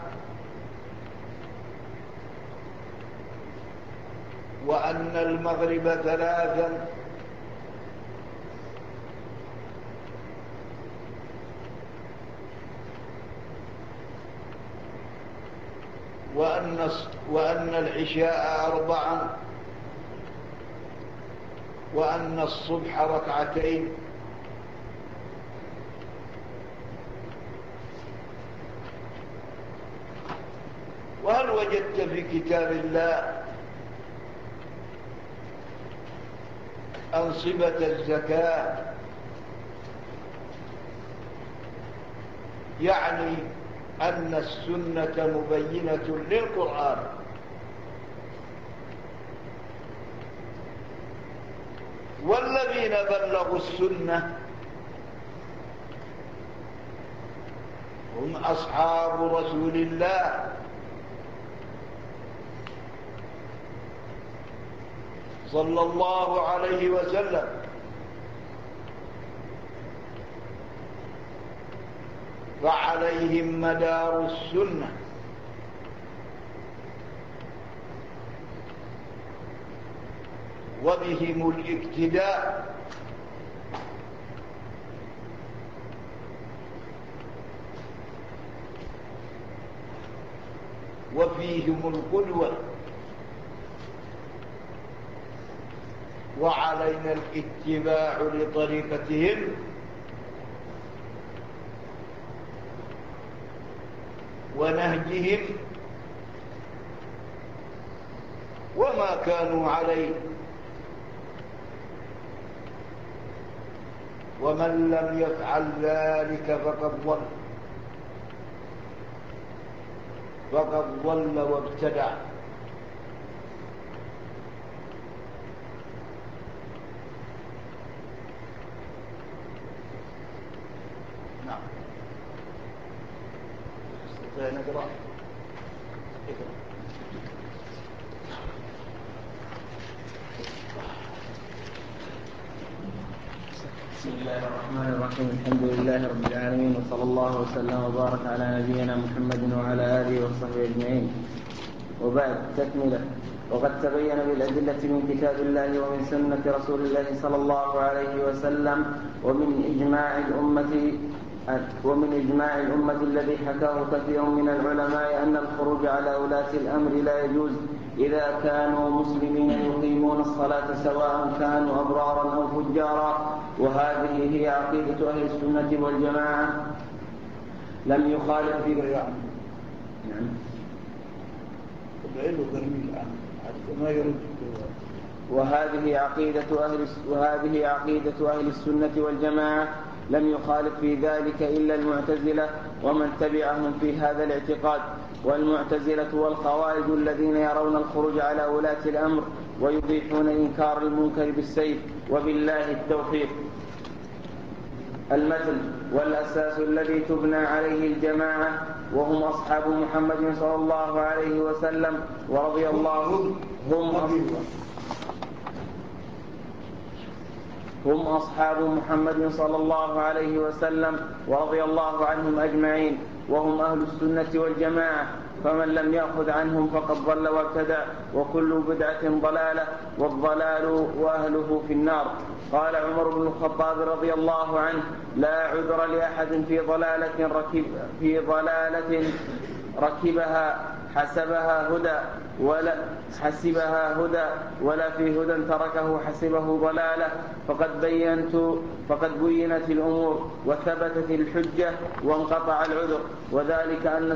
وأن المغرب 3 وأن العشاء 4 وأن الصبح 2 وهل وجدت في كتاب الله أنصبة الزكاة؟ يعني أن السنة مبينة للقرآن، والذين بلغوا السنة هم أصحاب رسول الله صلى الله عليه وسلم، فعليهم مدار السنة، وبهم الاقتداء، وفيهم القدوة. وعلينا الاتباع لطريقتهم ونهجهم وما كانوا عليه. ومن لم يفعل ذلك فقد ضل وابتدع. نعم. نقرأ. بسم الله الرحمن الرحيم. الحمد لله رب العالمين، وصلى الله وسلم وبارك على نبينا محمد وعلى آله وصحبه أجمعين. وبعد تكملة. وقد تبين بالأدلة من كتاب الله ومن سنة رسول الله صلى الله عليه وسلم ومن إجماع الأمة الذي حكاه كثير من العلماء أن الخروج على ولاة الأمر لا يجوز إذا كانوا مسلمين يقيمون الصلاة سواء كانوا أبرارا أو فجارا. وهذه هي عقيدة أهل السنة والجماعة لم يخالف في وهذه عقيدة أهل السنة والجماعة لم يخالف في ذلك إلا المعتزلة ومن تبعهم في هذا الاعتقاد. والمعتزلة والخوارج الذين يرون الخروج على ولاة الأمر ويبيحون إنكار المنكر بالسيف، وبالله التوفيق. المثل والأساس الذي تبنى عليه الجماعة وهم أصحاب محمد صلى الله عليه وسلم ورضي الله هم أصحاب محمد صلى الله عليه وسلم ورضي الله عنهم أجمعين، وهم أهل السنة والجماعة. فمن لم يأخذ عنهم فقد ضل وابتدع، وكل بدعة ضلالة، والضلال وأهله في النار. قال عمر بن الخطاب رضي الله عنه: لا عذر لأحد في ضلالة ركبها حسبها هدى ولا في هدى تركه حسبه ضلالة. فقد بينت الأمور وثبتت الحجة وانقطع العذر. وذلك أن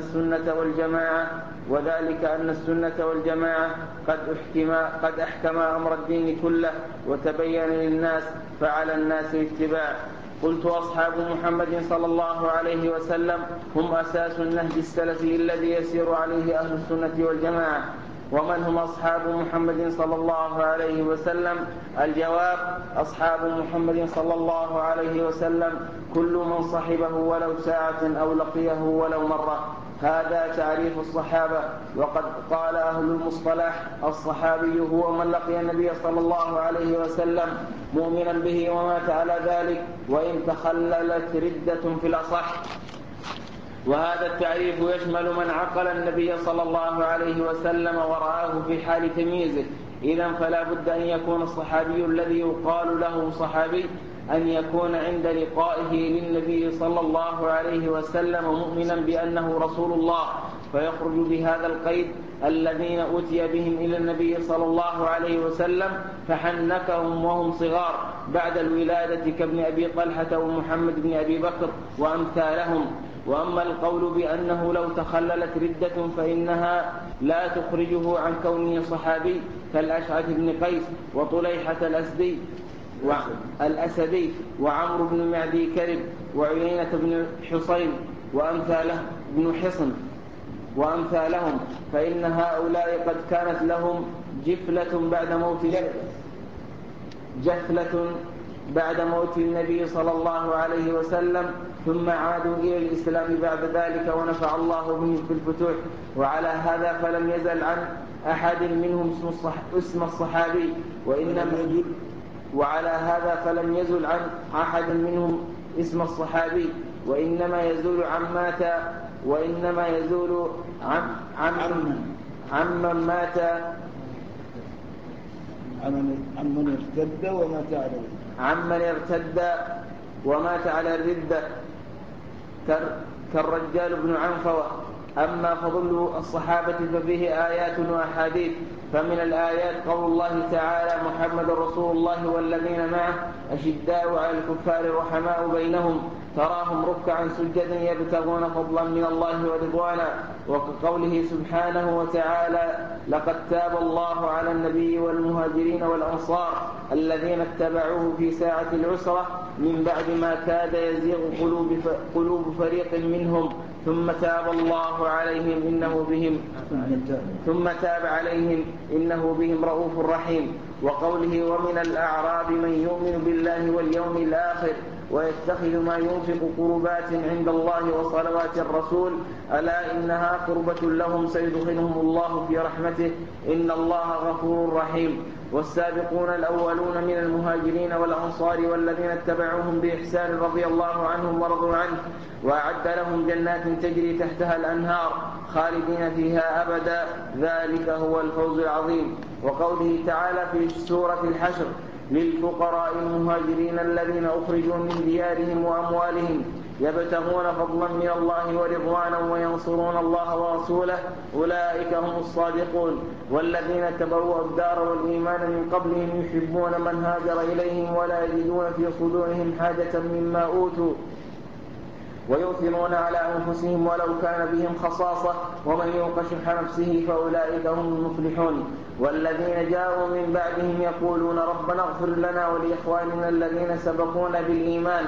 السنة والجماعة قد أحكم أمر الدين كله وتبين للناس، فعلى الناس الاتباع. قلت: أصحاب محمد صلى الله عليه وسلم هم أساس النهج السلفي الذي يسير عليه أهل السنة والجماعة. ومن هم أصحاب محمد صلى الله عليه وسلم؟ الجواب: أصحاب محمد صلى الله عليه وسلم كل من صحبه ولو ساعة أو لقيه ولو مرة. هذا تعريف الصحابة. وقد قال أهل المصطلح: الصحابي هو من لقي النبي صلى الله عليه وسلم مؤمنا به ومات على ذلك، وإن تخللت ردة في الأصح. وهذا التعريف يشمل من عقل النبي صلى الله عليه وسلم ورآه في حال تمييزه. إذن فلا بد أن يكون الصحابي الذي يقال له صحابي أن يكون عند لقائه للنبي صلى الله عليه وسلم مؤمنا بأنه رسول الله، فيخرج بهذا القيد الذين أتي بهم إلى النبي صلى الله عليه وسلم فحنكهم وهم صغار بعد الولادة كابن أبي طلحة ومحمد بن أبي بكر وأمثالهم. وأما القول بأنه لو تخللت ردة فإنها لا تخرجه عن كونه صحابي كالأشعث بن قيس وطليحة الأسدي وعمرو بن معدي كرب وعيينة بن حصين وأمثالهم، فإن هؤلاء قد كانت لهم جفلة بعد موت النبي صلى الله عليه وسلم، ثم عادوا إلى الإسلام بعد ذلك ونفع الله بهم في الفتوح. وعلى هذا فلم يزل عن أحد منهم اسم الصحابي، وعلى هذا فلم يزل عن أحد منهم اسم الصحابي، وإنما يزول عمن مات عمن ارتد ومات على الردة كالرجال بن عنفوة أما فضل الصحابة ففيه آيات وأحاديث. فمن الآيات قول الله تعالى: محمد رسول الله والذين معه أشداء على الكفار رحماء بينهم تراهم ركعا سجدا يبتغون فضلا من الله ورضوانا. وكقوله سبحانه وتعالى: لقد تاب الله على النبي والمهاجرين والأنصار الذين اتبعوه في ساعة العسرة من بعد ما كاد يزيغ قلوب فريق منهم ثم تاب عليهم إنه بهم رؤوف رحيم. وقوله: ومن الأعراب من يؤمن بالله واليوم الآخر ويتخذ ما ينفق قربات عند الله وصلوات الرسول ألا إنها قربة لهم سيدخلهم الله في رحمته إن الله غفور رحيم. والسابقون الأولون من المهاجرين والأنصار والذين اتبعوهم بإحسان رضي الله عنهم ورضوا عنه وأعد لهم جنات تجري تحتها الأنهار خالدين فيها أبدا ذلك هو الفوز العظيم. وقوله تعالى في سورة الحشر: للفقراء المهاجرين الذين أخرجوا من ديارهم وأموالهم يبتغون فضلا من الله ورضوانا وينصرون الله ورسوله أولئك هم الصادقون. والذين تبوأوا الدار والإيمان من قبلهم يحبون من هاجر إليهم ولا يجدون في صدورهم حاجة مما أوتوا ويؤثرون على أنفسهم ولو كان بهم خصاصة ومن يوق شح نفسه فأولئك هم المفلحون. والذين جاءوا من بعدهم يقولون ربنا اغفر لنا ولإخواننا الذين سبقونا بالإيمان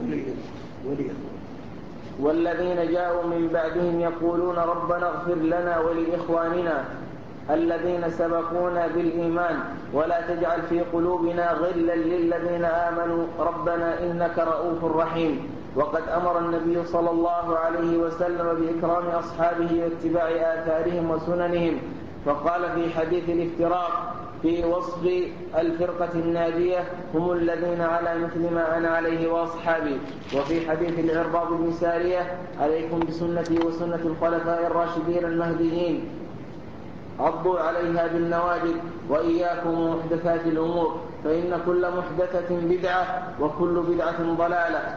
والذين جاءوا من بعدهم يقولون ربنا اغفر لنا ولإخواننا الذين سبقونا بالإيمان ولا تجعل في قلوبنا غلا للذين آمنوا ربنا إنك رؤوف رحيم. وقد أمر النبي صلى الله عليه وسلم بإكرام أصحابه واتباع آثارهم وسننهم، فقال في حديث الافتراق في وصف الفرقة الناجية: هم الذين على مثل ما أنا عليه وأصحابي. وفي حديث العرباض بن سارية: عليكم بسنتي وسنة الخلفاء الراشدين المهديين عضوا عليها بالنواجذ وإياكم محدثات الأمور فإن كل محدثة بدعة وكل بدعة ضلالة.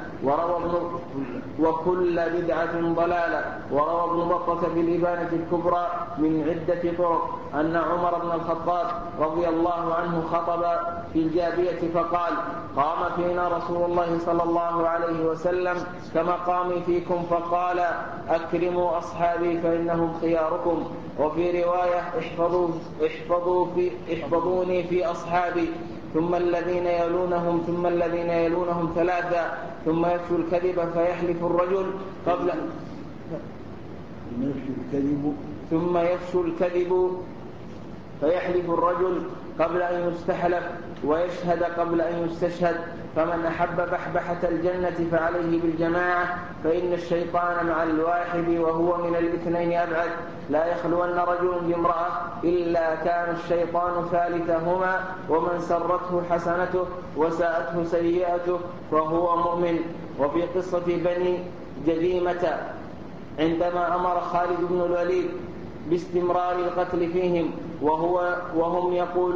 وروى ابن بطة في الإبانة الكبرى من عدة طرق أن عمر بن الخطاب رضي الله عنه خطب في الجابية فقال: قام فينا رسول الله صلى الله عليه وسلم كمقامي فيكم فقال: أكرموا أصحابي فإنهم خياركم. وفي رواية: احفظوني في أصحابي ثم الذين يلونهم ثلاثة ثم يفشو الكذب فيحلف الرجل قبل أن يستحلف ويشهد قبل أن يستشهد. فمن أحب بحبحة الجنة فعليه بالجماعة فإن الشيطان مع الواحد وهو من الاثنين أبعد. لا يخلون رجل بامرأة إلا كان الشيطان ثالثهما ومن سرته حسنته وساءته سيئته فهو مؤمن. وفي قصة بني جذيمة عندما أمر خالد بن الوليد باستمرار القتل فيهم وهم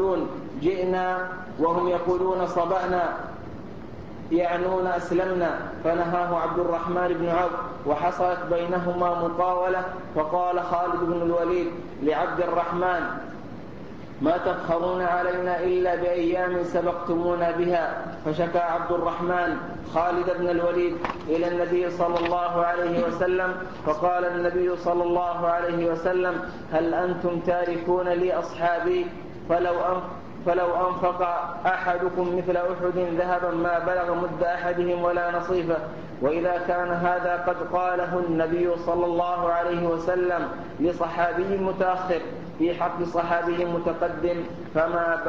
يقولون صبأنا يعنون أسلمنا فنهاه عبد الرحمن بن عوف وحصلت بينهما مقاولة فقال خالد بن الوليد لعبد الرحمن: ما تفخرون علينا إلا بأيام سبقتمونا بها. فشكى عبد الرحمن خالد بن الوليد إلى النبي صلى الله عليه وسلم فقال النبي صلى الله عليه وسلم: هل أنتم تاركون لي أصحابي؟ فلو أنفق أحدكم مثل أحد ذهبا ما بلغ مد أحدهم ولا نصيفه. وإذا كان هذا قد قاله النبي صلى الله عليه وسلم لصحابي متأخر في حق صحابي متقدم فما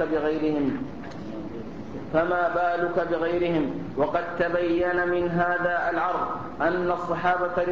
بالك بغيرهم. وقد تبين من هذا العرض أن الصحابة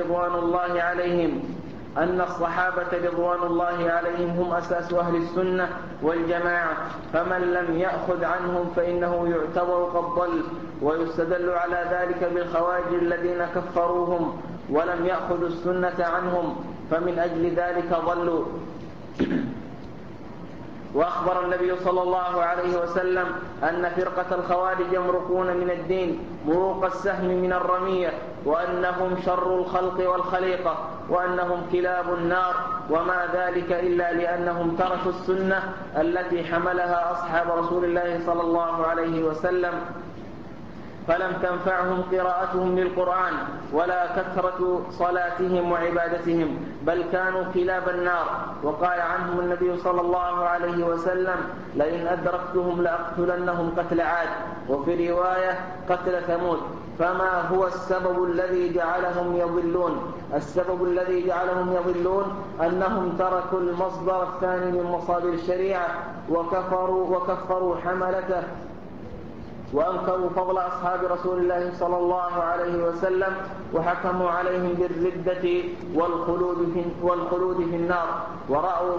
رضوان الله عليهم هم أساس أهل السنة والجماعة، فمن لم يأخذ عنهم فإنه يعتبر قد ضل. ويستدل على ذلك بالخوارج الذين كفروهم ولم يأخذوا السنة عنهم فمن أجل ذلك ضلوا. وأخبر النبي صلى الله عليه وسلم أن فرقة الخوارج يمرقون من الدين مروق السهم من الرمية، وأنهم شر الخلق والخليقة، وأنهم كلاب النار، وما ذلك إلا لأنهم تركوا السنة التي حملها أصحاب رسول الله صلى الله عليه وسلم، فلم تنفعهم قراءتهم للقرآن ولا كثرة صلاتهم وعبادتهم، بل كانوا كلاب النار. وقال عنهم النبي صلى الله عليه وسلم: لئن أدركتهم لأقتلنهم قتل عاد، وفي رواية قتل ثمود. فما هو السبب الذي جعلهم يضلون؟ السبب الذي جعلهم يضلون أنهم تركوا المصدر الثاني من مصادر الشريعة وكفروا حملته، وأنكروا فضل أصحاب رسول الله صلى الله عليه وسلم، وحكموا عليهم بالردة والخلود في النار، ورأوا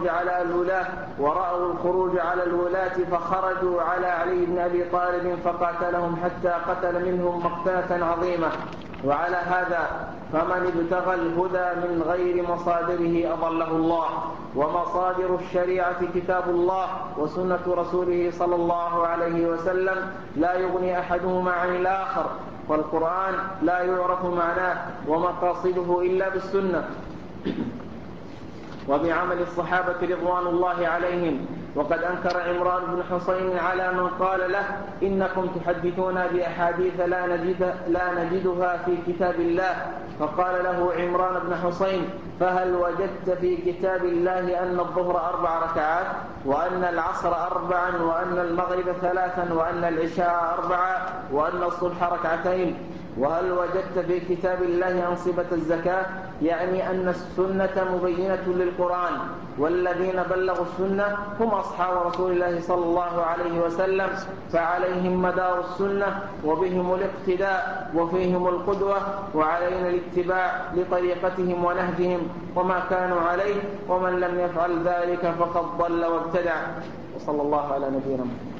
الخروج على الولاة فخرجوا على علي بن أبي طالب فقاتلهم حتى قتل منهم مقتلة عظيمة. وعلى هذا فمن ابتغى الهدى من غير مصادره أضله الله. ومصادر الشريعة كتاب الله وسنة رسوله صلى الله عليه وسلم، لا يغني أحدهما عن الآخر، والقرآن لا يعرف معناه ومقاصده إلا بالسنة وبعمل الصحابة رضوان الله عليهم. وقد أنكر عمران بن حسين على من قال له: إنكم تحدثون بأحاديث لا نجدها في كتاب الله. فقال له عمران بن حسين: فهل وجدت في كتاب الله أن الظهر 4 ركعات، وأن العصر 4، وأن المغرب 3، وأن العشاء 4، وأن الصبح 2 ركعتين؟ وهل وجدت في كتاب الله أنصبة الزكاة؟ يعني أن السنة مبينة للقرآن، والذين بلغوا السنة هم أصحاب رسول الله صلى الله عليه وسلم، فعليهم مدار السنة، وبهم الاقتداء، وفيهم القدوة، وعلينا الاتباع لطريقتهم ونهجهم وما كانوا عليه، ومن لم يفعل ذلك فقد ضل وابتدع. وصلى الله على نبينا محمد.